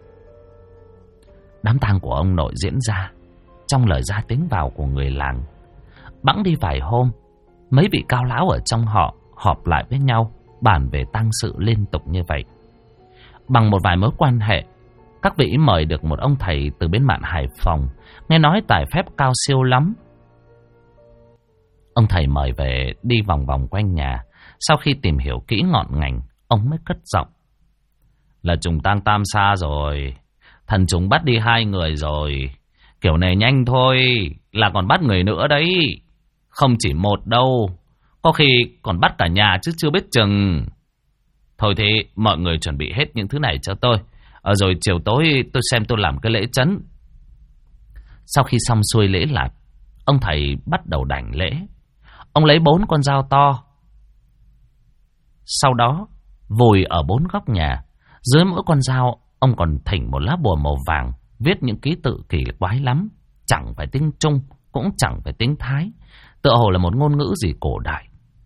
Speaker 1: Đám tang của ông nội diễn ra trong lời ra tiếng vào của người làng. Bẵng đi vài hôm, mấy vị cao lão ở trong họ họp lại với nhau, bàn về tang sự liên tục như vậy. Bằng một vài mối quan hệ, các vị mời được một ông thầy từ bên mạn Hải Phòng, nghe nói tài phép cao siêu lắm. Ông thầy mời về đi vòng vòng quanh nhà. Sau khi tìm hiểu kỹ ngọn ngành, ông mới cất giọng: Là trùng tang tam sa rồi. Thần trùng bắt đi 2 người rồi. Kiểu này nhanh thôi là còn bắt người nữa đấy. Không chỉ một đâu, có khi còn bắt cả nhà chứ chưa biết chừng. Thôi thì mọi người chuẩn bị hết những thứ này cho tôi. Rồi chiều tối tôi xem tôi làm cái lễ trấn. Sau khi xong xuôi lễ lạt, ông thầy bắt đầu đảnh lễ. Ông lấy 4 con dao to, sau đó vùi ở 4 góc nhà. Dưới mỗi con dao, ông còn thỉnh một lá bùa màu vàng, viết những ký tự kỳ quái lắm. Chẳng phải tiếng Trung, cũng chẳng phải tiếng Thái, tựa hồ là một ngôn ngữ gì cổ đại.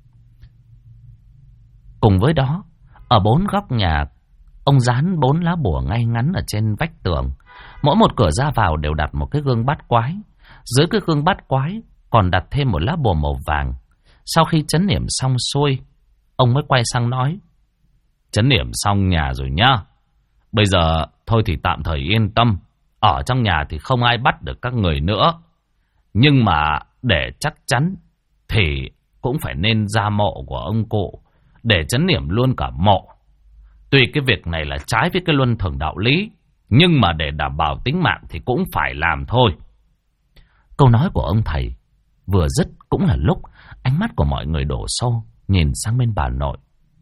Speaker 1: Cùng với đó, ở 4 góc nhà, ông dán 4 lá bùa ngay ngắn ở trên vách tường. Mỗi một cửa ra vào đều đặt một cái gương bát quái. Dưới cái gương bát quái còn đặt thêm một lá bùa màu vàng. Sau khi trấn niệm xong xuôi, ông mới quay sang nói: Trấn niệm xong nhà rồi nhá. Bây giờ thôi thì tạm thời yên tâm. Ở trong nhà thì không ai bắt được các người nữa. Nhưng mà để chắc chắn thì cũng phải nên ra mộ của ông cụ để trấn niệm luôn cả mộ. Tuy cái việc này là trái với cái luân thường đạo lý, nhưng mà để đảm bảo tính mạng thì cũng phải làm thôi. Câu nói của ông thầy vừa dứt cũng là lúc ánh mắt của mọi người đổ xô nhìn sang bên bà nội.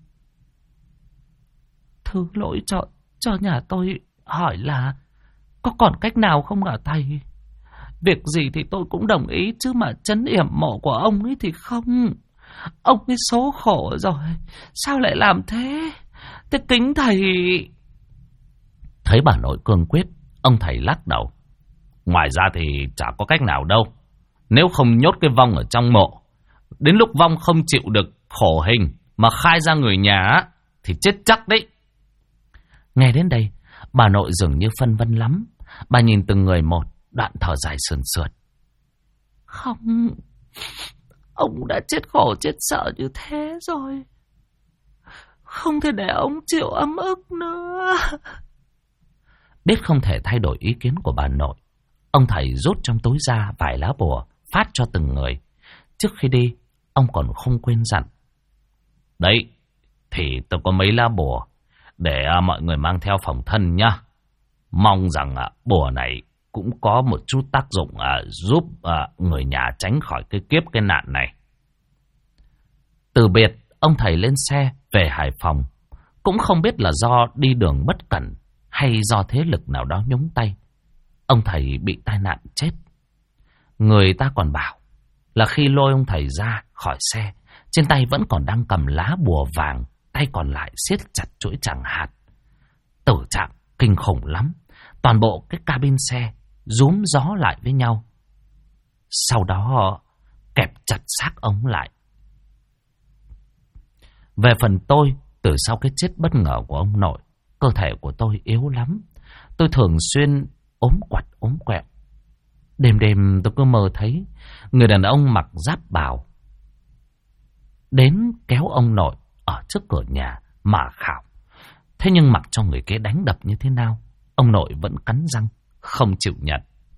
Speaker 1: Thứ lỗi cho nhà tôi hỏi là có còn cách nào không hả thầy? Việc gì thì tôi cũng đồng ý, chứ mà trấn yểm mộ của ông ấy thì không. Ông ấy số khổ rồi, sao lại làm thế? Thế kính thầy. Thấy bà nội cương quyết, ông thầy lắc đầu. Ngoài ra thì chả có cách nào đâu. Nếu không nhốt cái vong ở trong mộ, đến lúc vong không chịu được khổ hình mà khai ra người nhà thì chết chắc đấy. Nghe đến đây, bà nội dường như phân vân lắm. Bà nhìn từng người một, đoạn thở dài sườn sượt. Không, ông đã chết khổ chết sợ như thế rồi, không thể để ông chịu ấm ức nữa. Biết không thể thay đổi ý kiến của bà nội, ông thầy rút trong túi ra vài lá bùa phát cho từng người. Trước khi đi, ông còn không quên dặn: Đấy, thì tôi có mấy lá bùa,
Speaker 3: để mọi người mang theo phòng thân nhá. Mong rằng bùa này cũng có một chút tác dụng giúp người nhà tránh khỏi cái kiếp cái nạn này.
Speaker 1: Từ biệt, ông thầy lên xe về Hải Phòng. Cũng không biết là do đi đường bất cẩn hay do thế lực nào đó nhúng tay, ông thầy bị tai nạn chết. Người ta còn bảo là khi lôi ông thầy ra khỏi xe, trên tay vẫn còn đang cầm lá bùa vàng, tay còn lại siết chặt chuỗi tràng hạt. Tử trạng kinh khủng lắm. Toàn bộ cái cabin xe rúm gió lại với nhau. Sau đó kẹp chặt xác ông lại. Về phần tôi, từ sau cái chết bất ngờ của ông nội, cơ thể của tôi yếu lắm. Tôi thường xuyên ốm quặt ốm quẹo. Đêm đêm tôi cứ mơ thấy người đàn ông mặc giáp bào đến kéo ông nội ở trước cửa nhà mà khảo. Thế nhưng mặc cho người kế đánh đập như thế nào, ông nội vẫn cắn răng không chịu nhận.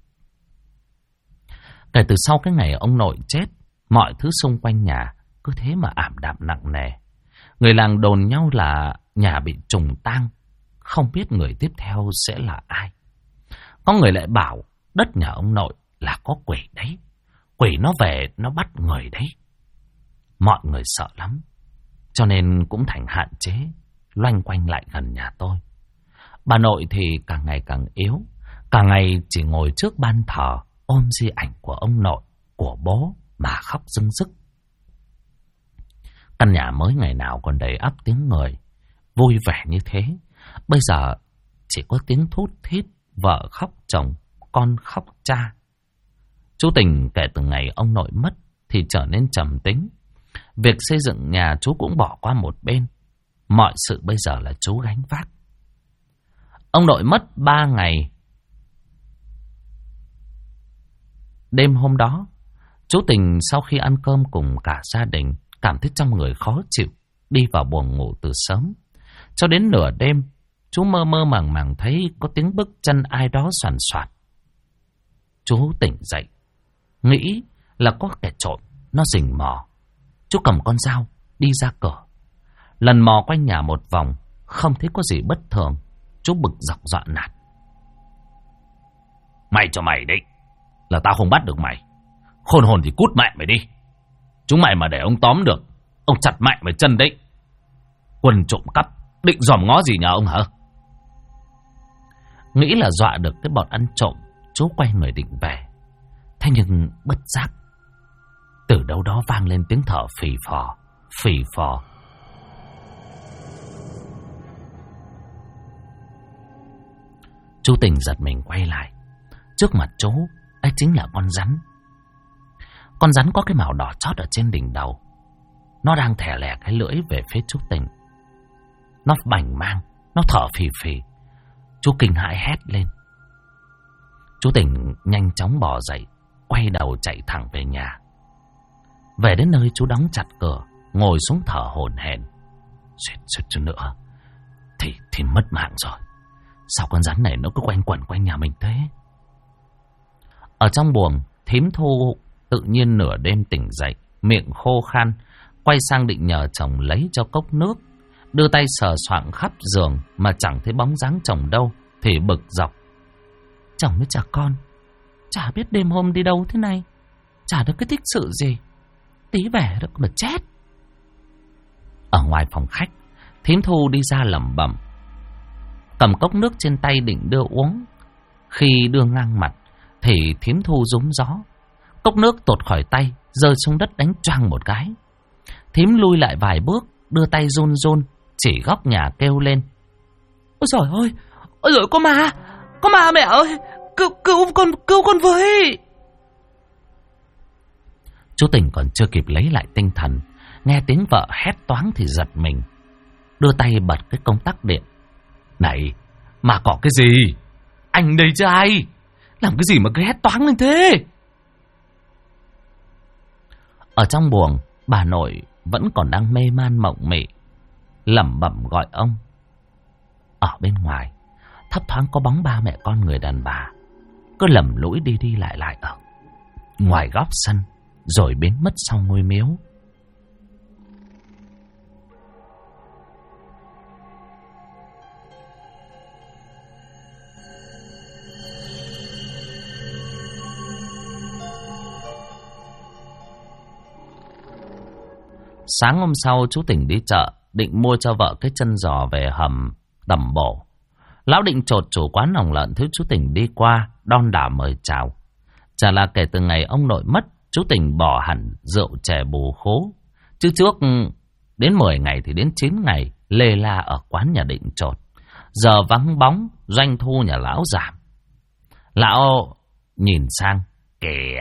Speaker 1: Kể từ sau cái ngày ông nội chết, mọi thứ xung quanh nhà cứ thế mà ảm đạm nặng nề. Người làng đồn nhau là nhà bị trùng tang, không biết người tiếp theo sẽ là ai. Có người lại bảo đất nhà ông nội là có quỷ đấy, quỷ nó về nó bắt người đấy. Mọi người sợ lắm, cho nên cũng thành hạn chế loanh quanh lại gần nhà tôi. Bà nội thì càng ngày càng yếu, cả ngày chỉ ngồi trước ban thờ ôm di ảnh của ông nội, của bố mà khóc rưng rức. Căn nhà mới ngày nào còn đầy ắp tiếng người vui vẻ như thế, bây giờ chỉ có tiếng thút thít, vợ khóc chồng, con khóc cha. Chú Tình kể từ ngày ông nội mất thì trở nên trầm tính. Việc xây dựng nhà chú cũng bỏ qua một bên. Mọi sự bây giờ là chú gánh vác. Ông nội mất 3 ngày. Đêm hôm đó, chú Tình sau khi ăn cơm cùng cả gia đình cảm thấy trong người khó chịu, đi vào buồng ngủ từ sớm. Cho đến nửa đêm, chú mơ mơ màng màng thấy có tiếng bước chân ai đó soàn soạt. Chú tỉnh dậy, nghĩ là có kẻ trộm nó rình mò. Chú cầm con dao đi ra cửa. Lần mò quanh nhà một vòng, không thấy có gì bất thường. Chú bực dọc dọa nạt:
Speaker 3: Mày cho mày đấy, là tao không bắt được mày. Khôn hồn thì cút mẹ mày đi. Chúng mày mà để ông tóm được, ông chặt mẹ mày chân đấy. Quân trộm cắp định dòm ngó gì nhà ông hả?
Speaker 1: Nghĩ là dọa được cái bọn ăn trộm, chú quay người định về. Thế nhưng bất giác, từ đâu đó vang lên tiếng thở phì phò, phì phò. Chú Tình giật mình quay lại. Trước mặt chú, ấy chính là con rắn. Con rắn có cái màu đỏ chót ở trên đỉnh đầu. Nó đang thè lè cái lưỡi về phía chú Tình. Nó bảnh mang, nó thở phì phì. Chú kinh hãi hét lên. Chú Tình nhanh chóng bò dậy, quay đầu chạy thẳng về nhà. Về đến nơi chú đóng chặt cửa, ngồi xuống thở hổn hển. Suýt chút nữa thì mất mạng rồi. Sao con rắn này nó cứ quanh quẩn quanh nhà mình thế? Ở trong buồng, Thím Thu tự nhiên nửa đêm tỉnh dậy, miệng khô khan, quay sang định nhờ chồng lấy cho cốc nước. Đưa tay sờ soạng khắp giường mà chẳng thấy bóng dáng chồng đâu, thì bực dọc: Chồng với chả con, chả biết đêm hôm đi đâu thế này, chả được cái tích sự gì, tí vẻ đó mà chết. Ở ngoài phòng khách, Thím Thu đi ra lẩm bẩm, cầm cốc nước trên tay định đưa uống. Khi đưa ngang mặt thì Thím Thu rúm gió, cốc nước tột khỏi tay, rơi xuống đất đánh choang một cái. Thím lui lại vài bước, đưa tay run run chỉ góc nhà kêu lên: Ôi giời ơi, ôi giời, có ma mẹ ơi, cứu con với. Chú Tình còn chưa kịp lấy lại tinh thần, nghe tiếng vợ hét toáng thì giật mình, đưa tay bật cái công tắc điện. Này, mà có cái gì? Anh đây chứ ai? Làm cái gì mà cứ hét toáng lên thế? Ở trong buồng, bà nội vẫn còn đang mê man mộng mị, lẩm bẩm gọi ông. Ở bên ngoài, thấp thoáng có bóng ba mẹ con người đàn bà cứ lầm lũi đi lại ở ngoài góc sân, rồi biến mất sau ngôi miếu. Sáng hôm sau chú Tỉnh đi chợ, định mua cho vợ cái chân giò về hầm tẩm bổ. Lão Định chột chủ quán lòng lợn thấy chú Tỉnh đi qua, đon đả mời chào. Chả là kể từ ngày ông nội mất, chú Tỉnh bỏ hẳn rượu chè bù khố. Chứ trước đến 10 ngày thì đến 9 ngày lê la ở quán nhà Định chột. Giờ vắng bóng, doanh thu nhà lão giảm. Lão nhìn sang, kìa,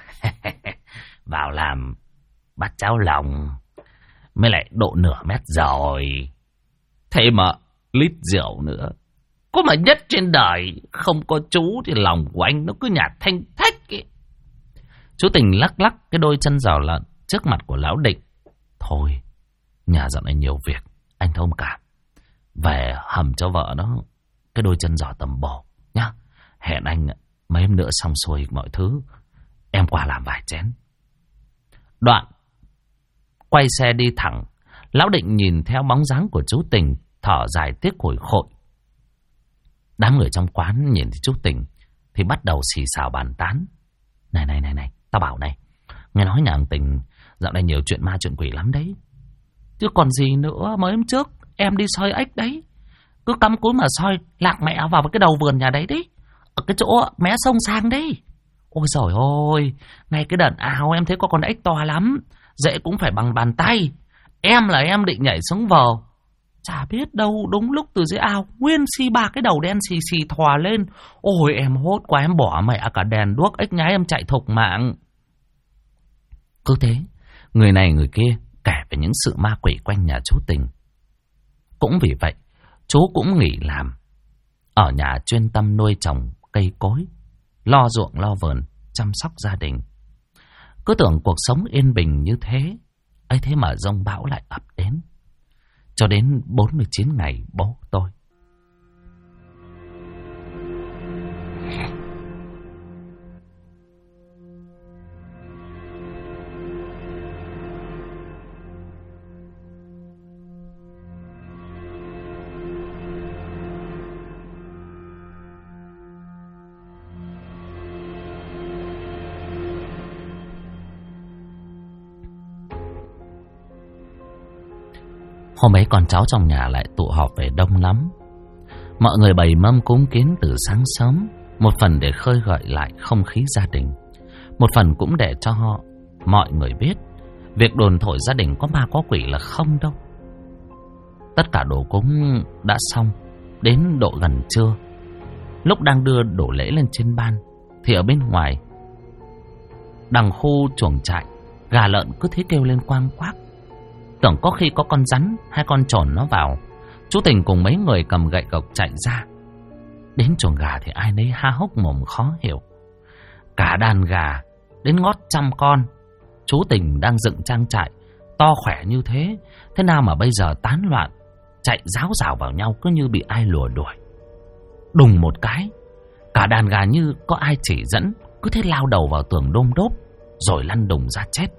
Speaker 1: vào làm bát cháo lòng mới lại độ nửa mét rồi. Thế mà lít rượu nữa. Có mà nhất trên đời không có chú thì lòng của anh nó cứ nhạt thanh thách ấy. Chú Tình lắc lắc cái đôi chân giò lợn trước mặt của lão Định. Thôi, nhà dạo này nhiều việc, anh thông cảm. Về hầm cho vợ nó cái đôi chân giò tầm bổ nhá. Hẹn anh mấy hôm nữa xong xuôi mọi thứ, em qua làm vài chén. Đoạn quay xe đi thẳng. Lão Định nhìn theo bóng dáng của chú Tình, thở dài tiếc hủi khội. Đám người trong quán nhìn thấy chú Tình thì bắt đầu xì xào bàn tán. Này, tao bảo này, nghe nói nhà thằng Tình dạo này nhiều chuyện ma chuyện quỷ lắm đấy. Chứ còn gì nữa, mới hôm trước em đi soi ếch đấy, cứ cắm cúi mà soi lạc mẹ vào cái đầu vườn nhà đấy đấy, ở cái chỗ mé sông sang đấy. Ôi giời ơi, ngay cái đợt ao em thấy có con ếch to lắm, dễ cũng phải bằng bàn tay. Em định nhảy xuống vào, chả biết đâu đúng lúc từ dưới ao nguyên si ba cái đầu đen xì xì thò lên. Ôi em hốt quá, em bỏ mẹ cả đèn đuốc, ếch nhái em chạy thục mạng. Cứ thế, người này người kia kể về những sự ma quỷ quanh nhà chú Tình. Cũng vì vậy, chú cũng nghỉ làm, ở nhà chuyên tâm nuôi trồng cây cối, lo ruộng lo vườn, chăm sóc gia đình. Cứ tưởng cuộc sống yên bình như thế, ấy thế mà giông bão lại ập đến. Cho đến 49 ngày bố tôi. Hôm ấy con cháu trong nhà lại tụ họp về đông lắm. Mọi người bày mâm cúng kiến từ sáng sớm, một phần để khơi gợi lại không khí gia đình, một phần cũng để cho mọi người biết việc đồn thổi gia đình có ma có quỷ là không đâu. Tất cả đồ cúng đã xong. Đến độ gần trưa, lúc đang đưa đổ lễ lên trên ban, thì ở bên ngoài đằng khu chuồng trại, gà lợn cứ thế kêu lên quang quác. Tưởng có khi có con rắn hay con trồn nó vào. Chú Tình cùng mấy người cầm gậy gộc chạy ra. Đến chuồng gà thì ai nấy há hốc mồm khó hiểu. Cả đàn gà đến ngót 100 con. Chú Tình đang dựng trang trại to khỏe như thế, thế nào mà bây giờ tán loạn, chạy ráo rào vào nhau cứ như bị ai lùa đuổi. Đùng một cái, cả đàn gà như có ai chỉ dẫn, cứ thế lao đầu vào tường đôm đốp, rồi lăn đùng ra chết.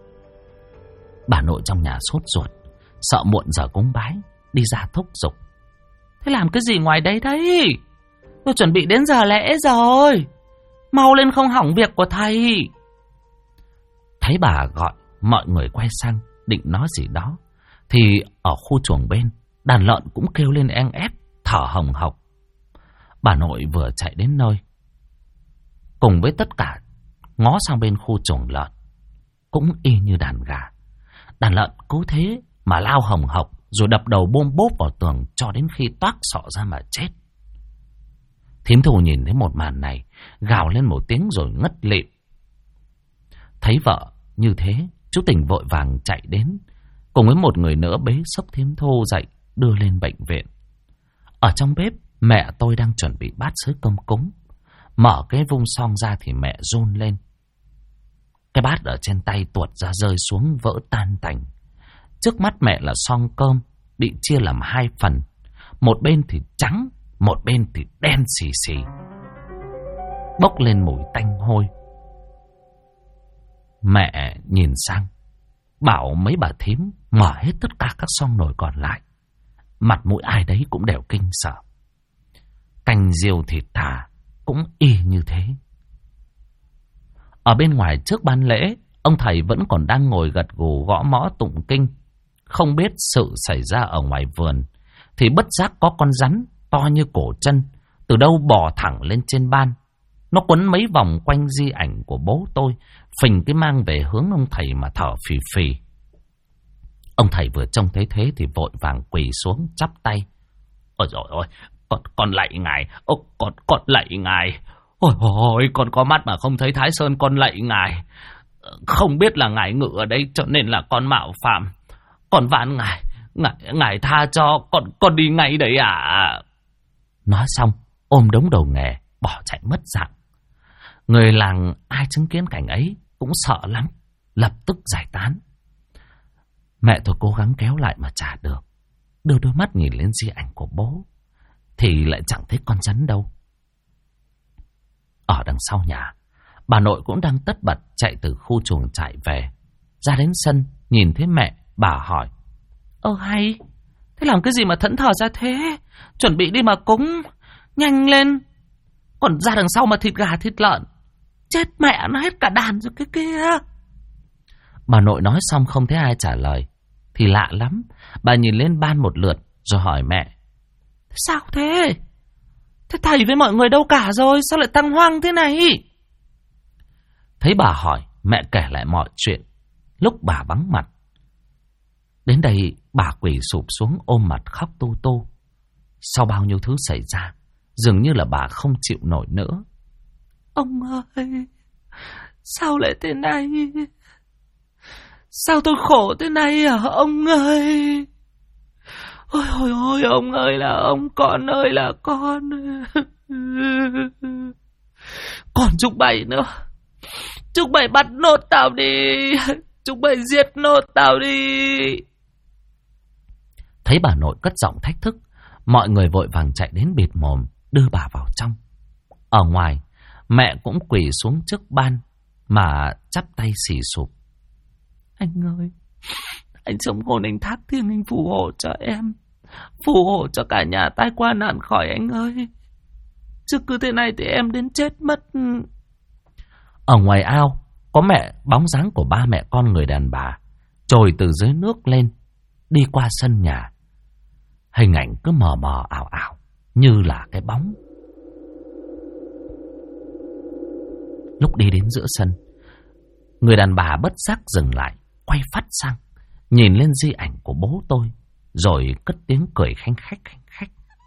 Speaker 1: Bà nội trong nhà sốt ruột, sợ muộn giờ cúng bái, đi ra thúc giục. Thế làm cái gì ngoài đây đấy? Tôi chuẩn bị đến giờ lễ rồi, mau lên không hỏng việc của thầy. Thấy bà gọi, mọi người quay sang định nói gì đó, thì ở khu chuồng bên, đàn lợn cũng kêu lên en ép, thở hồng hộc. Bà nội vừa chạy đến nơi, cùng với tất cả ngó sang bên khu chuồng lợn, cũng y như đàn gà. Đàn lợn cứ thế mà lao hồng hộc, rồi đập đầu bôm bốp vào tường cho đến khi toác sọ ra mà chết. Thím Thù nhìn thấy một màn này, gào lên một tiếng rồi ngất lịm. Thấy vợ như thế, chú Tình vội vàng chạy đến, cùng với một người nữa bế xốc thím Thù dậy, đưa lên bệnh viện. Ở trong bếp, mẹ tôi đang chuẩn bị bát sới cơm cúng. Mở cái vung son ra thì mẹ run lên. Cái bát ở trên tay tuột ra rơi xuống vỡ tan tành. Trước mắt mẹ là son cơm bị chia làm 2 phần. Một bên thì trắng, một bên thì đen xì xì, bốc lên mùi tanh hôi. Mẹ nhìn sang, bảo mấy bà thím mở hết tất cả các son nồi còn lại. Mặt mũi ai đấy cũng đều kinh sợ. Canh riêu thịt thà cũng y như thế. Ở bên ngoài trước ban lễ, ông thầy vẫn còn đang ngồi gật gù gõ mõ tụng kinh. Không biết sự xảy ra ở ngoài vườn thì bất giác có con rắn to như cổ chân từ đâu bò thẳng lên trên ban. Nó quấn mấy vòng quanh di ảnh của bố tôi, phình cái mang về hướng ông thầy mà thở phì phì. Ông thầy vừa trông thấy thế thì vội vàng quỳ xuống chắp tay. Ôi dồi ôi, con lạy ngài, con lạy ngài. Ôi, con có mắt mà không thấy Thái Sơn, con lạy ngài. Không biết là ngài ngự ở đây cho nên là con mạo phạm. Con vạn ngài tha cho, con đi ngay đấy à. Nói xong, ôm đống đầu nghề, bỏ chạy mất dạng. Người làng ai chứng kiến cảnh ấy cũng sợ lắm, lập tức giải tán. Mẹ tôi cố gắng kéo lại mà chả được. Đưa đôi mắt nhìn lên di ảnh của bố thì lại chẳng thấy con rắn đâu. Ở đằng sau nhà, bà nội cũng đang tất bật chạy từ khu chuồng trại về. Ra đến sân, nhìn thấy mẹ, bà hỏi. Hay, thế làm cái gì mà thẫn thờ ra thế? Chuẩn bị đi mà cúng, nhanh lên. Còn ra đằng sau mà thịt gà thịt lợn, chết mẹ nó hết cả đàn rồi cái kia. Bà nội nói xong không thấy ai trả lời thì lạ lắm. Bà nhìn lên ban một lượt rồi hỏi mẹ. Sao thế? Thế thầy với mọi người đâu cả rồi? Sao lại tăng hoang thế này? Thấy bà hỏi, mẹ kể lại mọi chuyện lúc bà vắng mặt. Đến đây bà quỳ sụp xuống ôm mặt khóc tu tu. Sau bao nhiêu thứ xảy ra, dường như là bà không chịu nổi nữa. Ông ơi, sao lại thế này? Sao tôi khổ thế này à ông ơi? Ôi ông ơi là ông, con ơi là con. Còn chúng mày nữa. Chúng mày bắt nốt tao đi. Chúng mày giết nốt tao đi. Thấy bà nội cất giọng thách thức, mọi người vội vàng chạy đến bịt mồm đưa bà vào trong. Ở ngoài, mẹ cũng quỳ xuống trước ban mà chắp tay xì sụp. Anh ơi, anh sống hồn anh thác thiêng, anh phù hộ cho em, phù hộ cho cả nhà tai qua nạn khỏi anh ơi. Chứ cứ thế này thì em đến chết mất. Ở ngoài ao, có bóng dáng của ba mẹ con người đàn bà trồi từ dưới nước lên, đi qua sân nhà. Hình ảnh cứ mờ mờ ảo ảo như là cái bóng. Lúc đi đến giữa sân, người đàn bà bất giác dừng lại, quay phát sang, nhìn lên di ảnh của bố tôi, rồi cất tiếng cười khanh khách.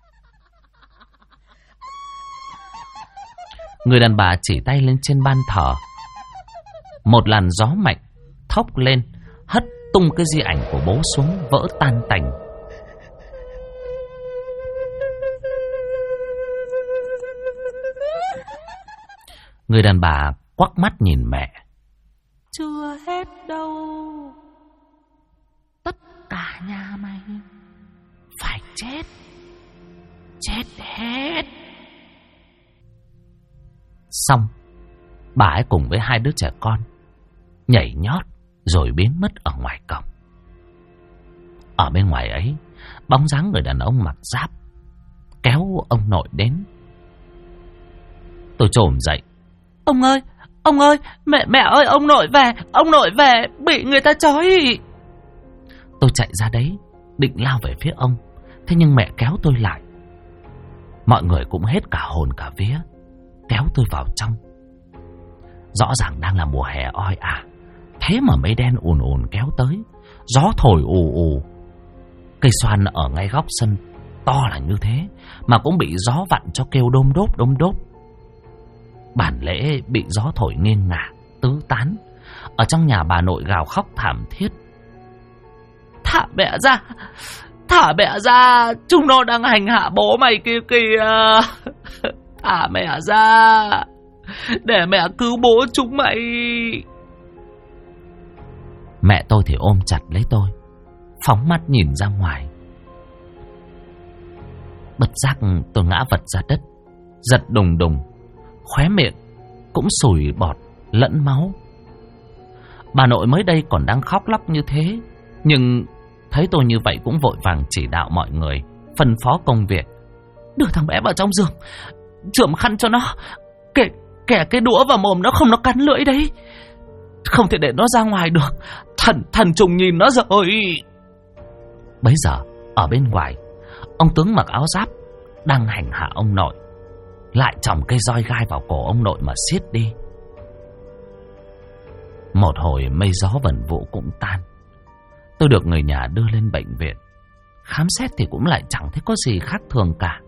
Speaker 1: Người đàn bà chỉ tay lên trên ban thờ. Một làn gió mạnh thốc lên, hất tung cái di ảnh của bố xuống, vỡ tan tành. Người đàn bà quắc mắt nhìn mẹ. Chưa hết đâu. Tất cả nhà mày phải chết. Chết hết. Xong, bà ấy cùng với hai đứa trẻ con nhảy nhót rồi biến mất ở ngoài cổng. Ở bên ngoài ấy, bóng dáng người đàn ông mặc giáp kéo ông nội đến. Tôi trồm dậy. Ông ơi, mẹ ơi, ông nội về, bị người ta trói. Tôi chạy ra đấy, định lao về phía ông, thế nhưng mẹ kéo tôi lại. Mọi người cũng hết cả hồn cả vía, kéo tôi vào trong. Rõ ràng đang là mùa hè oi ả, thế mà mây đen ùn ùn kéo tới, gió thổi ù ù. Cây xoan ở ngay góc sân to là như thế mà cũng bị gió vặn cho kêu đôm đốp. Bản lễ bị gió thổi nghiêng ngả, tứ tán. Ở trong nhà bà nội gào khóc thảm thiết. Thả mẹ ra, chúng nó đang hành hạ bố mày kia kìa. Thả mẹ ra, để mẹ cứu bố chúng mày. Mẹ tôi thì ôm chặt lấy tôi, phóng mắt nhìn ra ngoài. Bất giác tôi ngã vật ra đất, giật đùng đùng, khóe miệng cũng sùi bọt lẫn máu. Bà nội mới đây còn đang khóc lóc như thế, nhưng thấy tôi như vậy cũng vội vàng chỉ đạo mọi người, phân phó công việc. Đưa thằng bé vào trong giường, chườm khăn cho nó, kẻ cái đũa vào mồm nó không nó cắn lưỡi đấy. Không thể để nó ra ngoài được. Thần trùng nhìn nó rồi. Bấy giờ ở bên ngoài, ông tướng mặc áo giáp đang hành hạ ông nội lại chòng cây roi gai vào cổ ông nội mà xiết đi. Một hồi mây gió vần vũ cũng tan. Tôi được người nhà đưa lên bệnh viện. Khám xét thì cũng lại chẳng thấy có gì khác thường cả.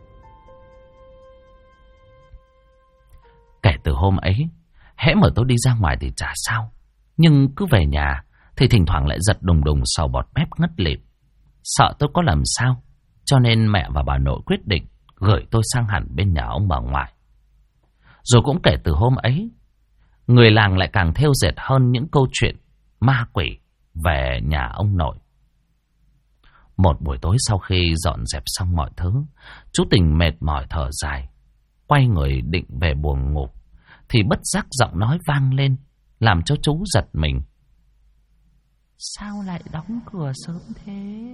Speaker 1: Kể từ hôm ấy, hễ mà tôi đi ra ngoài thì chả sao, nhưng cứ về nhà thì thỉnh thoảng lại giật đùng đùng sầu bọt mép ngất lịm. Sợ tôi có làm sao, cho nên mẹ và bà nội quyết định gửi tôi sang hẳn bên nhà ông bà ngoại. Rồi cũng kể từ hôm ấy, người làng lại càng thêu dệt hơn những câu chuyện ma quỷ về nhà ông nội. Một buổi tối sau khi dọn dẹp xong mọi thứ, chú Tình mệt mỏi thở dài, quay người định về buồng ngủ, thì bất giác giọng nói vang lên, làm cho chú giật mình.
Speaker 2: Sao lại đóng cửa sớm thế?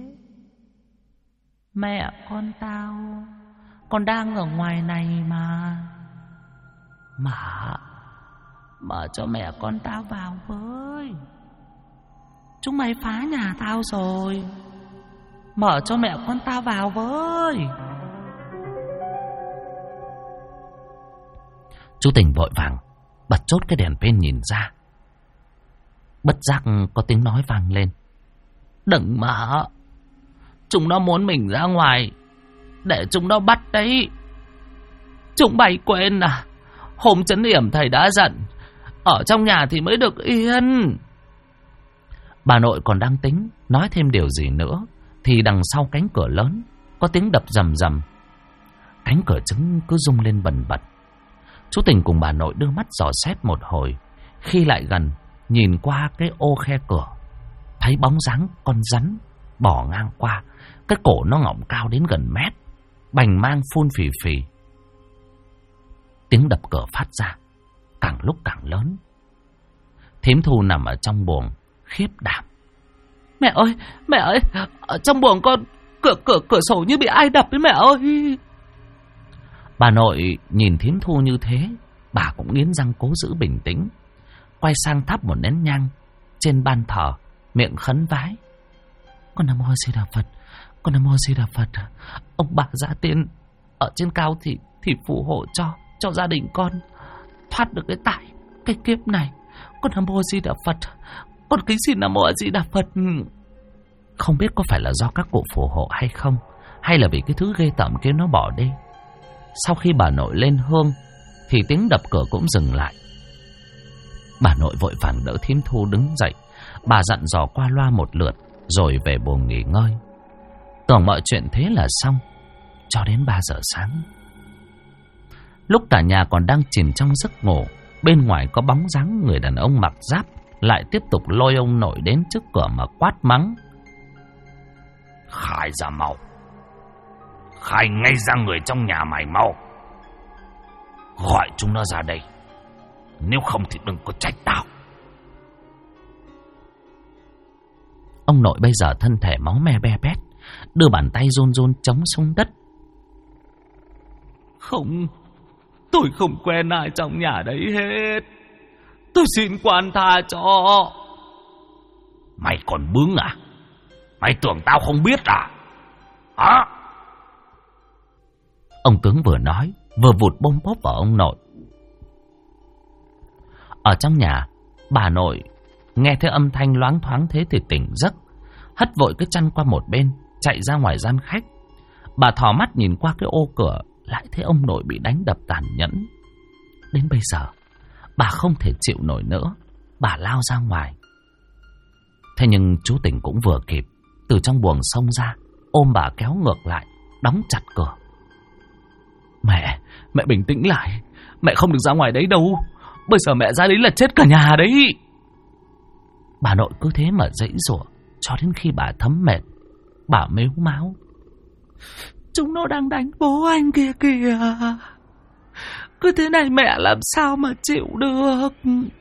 Speaker 2: Mẹ con tao còn đang ở ngoài này mà. Mở cho mẹ con tao vào với. Chúng mày phá nhà tao rồi. Mở cho mẹ con tao vào với.
Speaker 1: Chú Tình vội vàng bật chốt cái đèn pin nhìn ra. Bất giác có tiếng nói vang lên. Đừng mở. Chúng nó muốn mình ra ngoài để chúng nó bắt đấy. Chúng bay quên à? Hôm trấn yểm thầy đã dặn, ở trong nhà thì mới được yên. Bà nội còn đang tính nói thêm điều gì nữa, thì đằng sau cánh cửa lớn có tiếng đập rầm rầm. Cánh cửa trứng cứ rung lên bần bật. Chú Tình cùng bà nội đưa mắt dò xét một hồi. Khi lại gần, nhìn qua cái ô khe cửa, thấy bóng dáng con rắn bò ngang qua. Cái cổ nó ngọng cao đến gần mét, bành mang phun phì phì. Tiếng đập cửa phát ra càng lúc càng lớn. Thím Thu nằm ở trong buồng khiếp đảm.
Speaker 2: Mẹ ơi, ở trong buồng con cửa sổ như bị ai đập ấy mẹ ơi.
Speaker 1: Bà nội nhìn thím Thu như thế, bà cũng nghiến răng cố giữ bình tĩnh, quay sang thắp một nén nhang trên ban thờ, miệng khấn vái. Con Nam Mô Di Đà Phật, con Nam Mô Di Đà Phật. Ông bà Gia Tiên ở trên cao thì phù hộ cho gia đình con thoát được cái kiếp này. Con Nam Mô Di Đà Phật, con kính xin Nam Mô Di Đà Phật. Không biết có phải là do các cụ phù hộ hay không, hay là vì cái thứ ghê tởm kia nó bỏ đi. Sau khi bà nội lên hương thì tiếng đập cửa cũng dừng lại. Bà nội vội vàng đỡ thím Thu đứng dậy. Bà dặn dò qua loa một lượt rồi về buồng nghỉ ngơi. Tưởng mọi chuyện thế là xong, cho đến 3 giờ sáng. Lúc cả nhà còn đang chìm trong giấc ngủ, bên ngoài có bóng dáng người đàn ông mặc giáp lại tiếp tục lôi ông nội đến trước cửa mà quát mắng.
Speaker 3: Khai ra mau. Khai ngay ra người trong nhà mày mau. Gọi chúng nó ra đây. Nếu không thì đừng có trách tao.
Speaker 1: Ông nội bây giờ thân thể máu me be bét, đưa bàn tay run run chống xuống đất.
Speaker 2: Không, tôi không quen ai trong nhà đấy hết. Tôi xin quan tha cho.
Speaker 3: Mày còn bướng à? Mày tưởng tao không biết à? Hả?
Speaker 1: Ông tướng vừa nói vừa vụt bôm bốp vào ông nội. Ở trong nhà, bà nội nghe thấy âm thanh loáng thoáng thế thì tỉnh giấc, hất vội cái chăn qua một bên, chạy ra ngoài gian khách. Bà thò mắt nhìn qua cái ô cửa, lại thấy ông nội bị đánh đập tàn nhẫn. Đến bây giờ, bà không thể chịu nổi nữa, bà lao ra ngoài. Thế nhưng chú Tình cũng vừa kịp, từ trong buồng xông ra, ôm bà kéo ngược lại, đóng chặt cửa. Mẹ bình tĩnh lại, mẹ không được ra ngoài đấy đâu. Bây giờ mẹ ra đấy là chết cả nhà đấy. Bà nội cứ thế mà giãy giụa cho đến khi bà thấm mệt. Bà mếu máo.
Speaker 2: Chúng nó đang đánh bố anh kia kìa. Cứ thế này mẹ làm sao mà chịu được.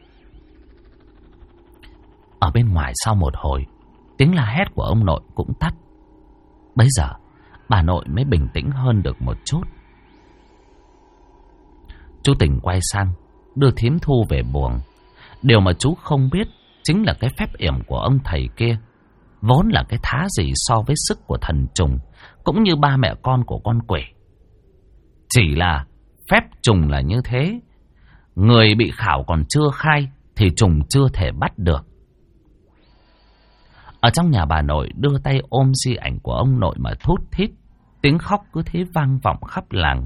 Speaker 1: Ở bên ngoài sau một hồi, tiếng la hét của ông nội cũng tắt. Bấy giờ bà nội mới bình tĩnh hơn được một chút. Chú Tình quay sang đưa thím Thu về buồng. Điều mà chú không biết chính là cái phép yểm của ông thầy kia vốn là cái thá gì so với sức của thần trùng, cũng như ba mẹ con của con quỷ. Chỉ là phép trùng là như thế, người bị khảo còn chưa khai thì trùng chưa thể bắt được. Ở trong nhà bà nội đưa tay ôm di ảnh của ông nội mà thút thít, tiếng khóc cứ thế vang vọng khắp làng.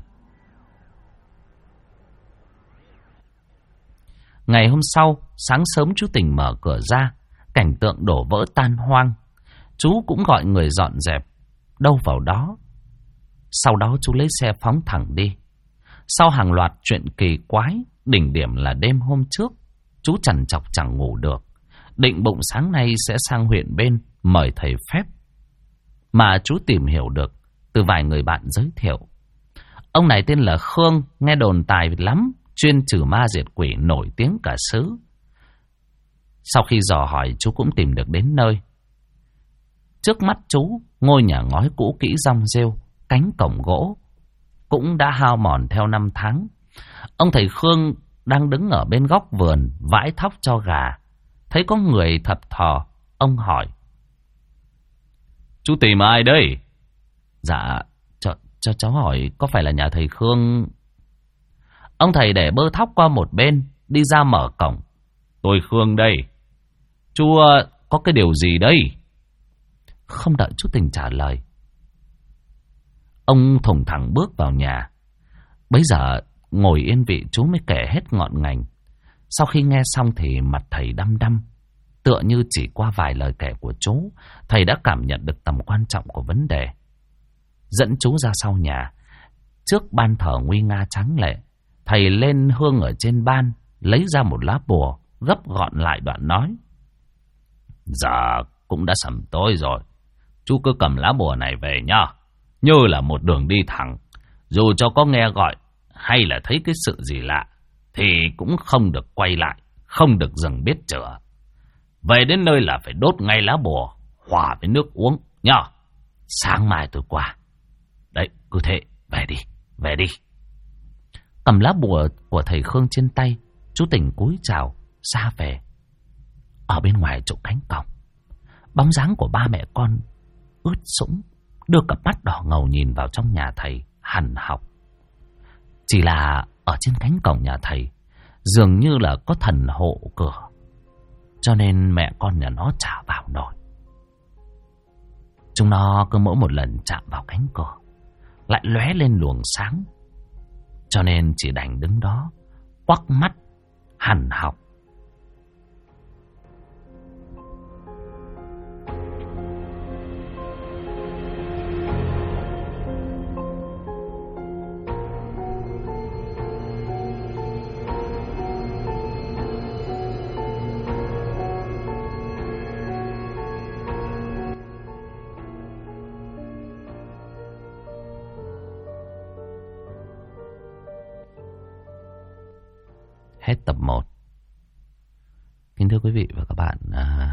Speaker 1: Ngày hôm sau, sáng sớm chú Tình mở cửa ra, cảnh tượng đổ vỡ tan hoang. Chú cũng gọi người dọn dẹp, đâu vào đó. Sau đó chú lấy xe phóng thẳng đi. Sau hàng loạt chuyện kỳ quái, đỉnh điểm là đêm hôm trước, chú trằn trọc chẳng ngủ được. Định bụng sáng nay sẽ sang huyện bên mời thầy phép mà chú tìm hiểu được từ vài người bạn giới thiệu. Ông này tên là Khương, nghe đồn tài lắm, chuyên trừ ma diệt quỷ nổi tiếng cả xứ. Sau khi dò hỏi, chú cũng tìm được đến nơi. Trước mắt chú, ngôi nhà ngói cũ kỹ rong rêu, cánh cổng gỗ cũng đã hao mòn theo năm tháng. Ông thầy Khương đang đứng ở bên góc vườn vãi thóc cho gà. Thấy có người thập thò, ông hỏi: "Chú tìm ai đây?" "Dạ, cho cháu hỏi có phải là nhà thầy Khương?" Ông thầy để bơ thóc qua một bên, đi ra mở cổng. "Tôi Khương đây. Chú có cái điều gì đây?" Không đợi chú Tình trả lời, ông thùng thẳng bước vào nhà. Bấy giờ ngồi yên vị chú mới kể hết ngọn ngành. Sau khi nghe xong thì mặt thầy đăm đăm, tựa như chỉ qua vài lời kể của chú, thầy đã cảm nhận được tầm quan trọng của vấn đề. Dẫn chú ra sau nhà, trước ban thờ nguy nga tráng lệ, thầy lên hương ở trên ban, lấy ra một lá bùa, gấp gọn lại đoạn nói: "Giờ cũng đã sầm tối rồi, chú cứ cầm lá bùa này về nhá, như là một đường đi thẳng. Dù cho có nghe gọi hay là thấy cái sự gì lạ thì cũng không được quay lại, không được dừng biết chữa. Về đến nơi là phải đốt ngay lá bùa hòa với nước uống nhá. Sáng mai tôi qua. Đấy, cứ thế, về đi, về đi." Cầm lá bùa của thầy Khương trên tay, chú Tình cúi chào ra về. Ở bên ngoài chỗ cánh cổng, bóng dáng của ba mẹ con ướt sũng đưa cặp mắt đỏ ngầu nhìn vào trong nhà thầy hằn học. Chỉ là ở trên cánh cổng nhà thầy dường như là có thần hộ cửa, cho nên mẹ con nhà nó chả vào nổi. Chúng nó cứ mỗi một lần chạm vào cánh cửa lại lóe lên luồng sáng, cho nên chỉ đành đứng đó quắc mắt hằn học. Hết tập 1. Kính thưa quý vị và các bạn,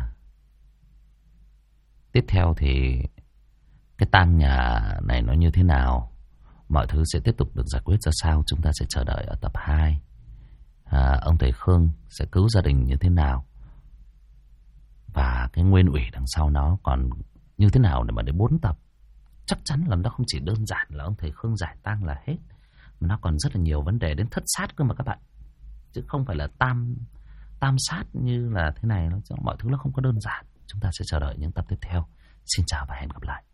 Speaker 1: tiếp theo thì cái tang nhà này nó như thế nào, mọi thứ sẽ tiếp tục được giải quyết ra sao, chúng ta sẽ chờ đợi ở tập 2. Ông thầy Khương sẽ cứu gia đình như thế nào, và cái nguyên ủy đằng sau nó còn như thế nào để mà đến 4 tập. Chắc chắn là nó không chỉ đơn giản là ông thầy Khương giải tang là hết, mà nó còn rất là nhiều vấn đề đến thất sát cơ mà các bạn, chứ không phải là tam sát như là thế này. Mọi thứ nó không có đơn giản. Chúng ta sẽ chờ đợi những tập tiếp theo. Xin chào và hẹn gặp lại.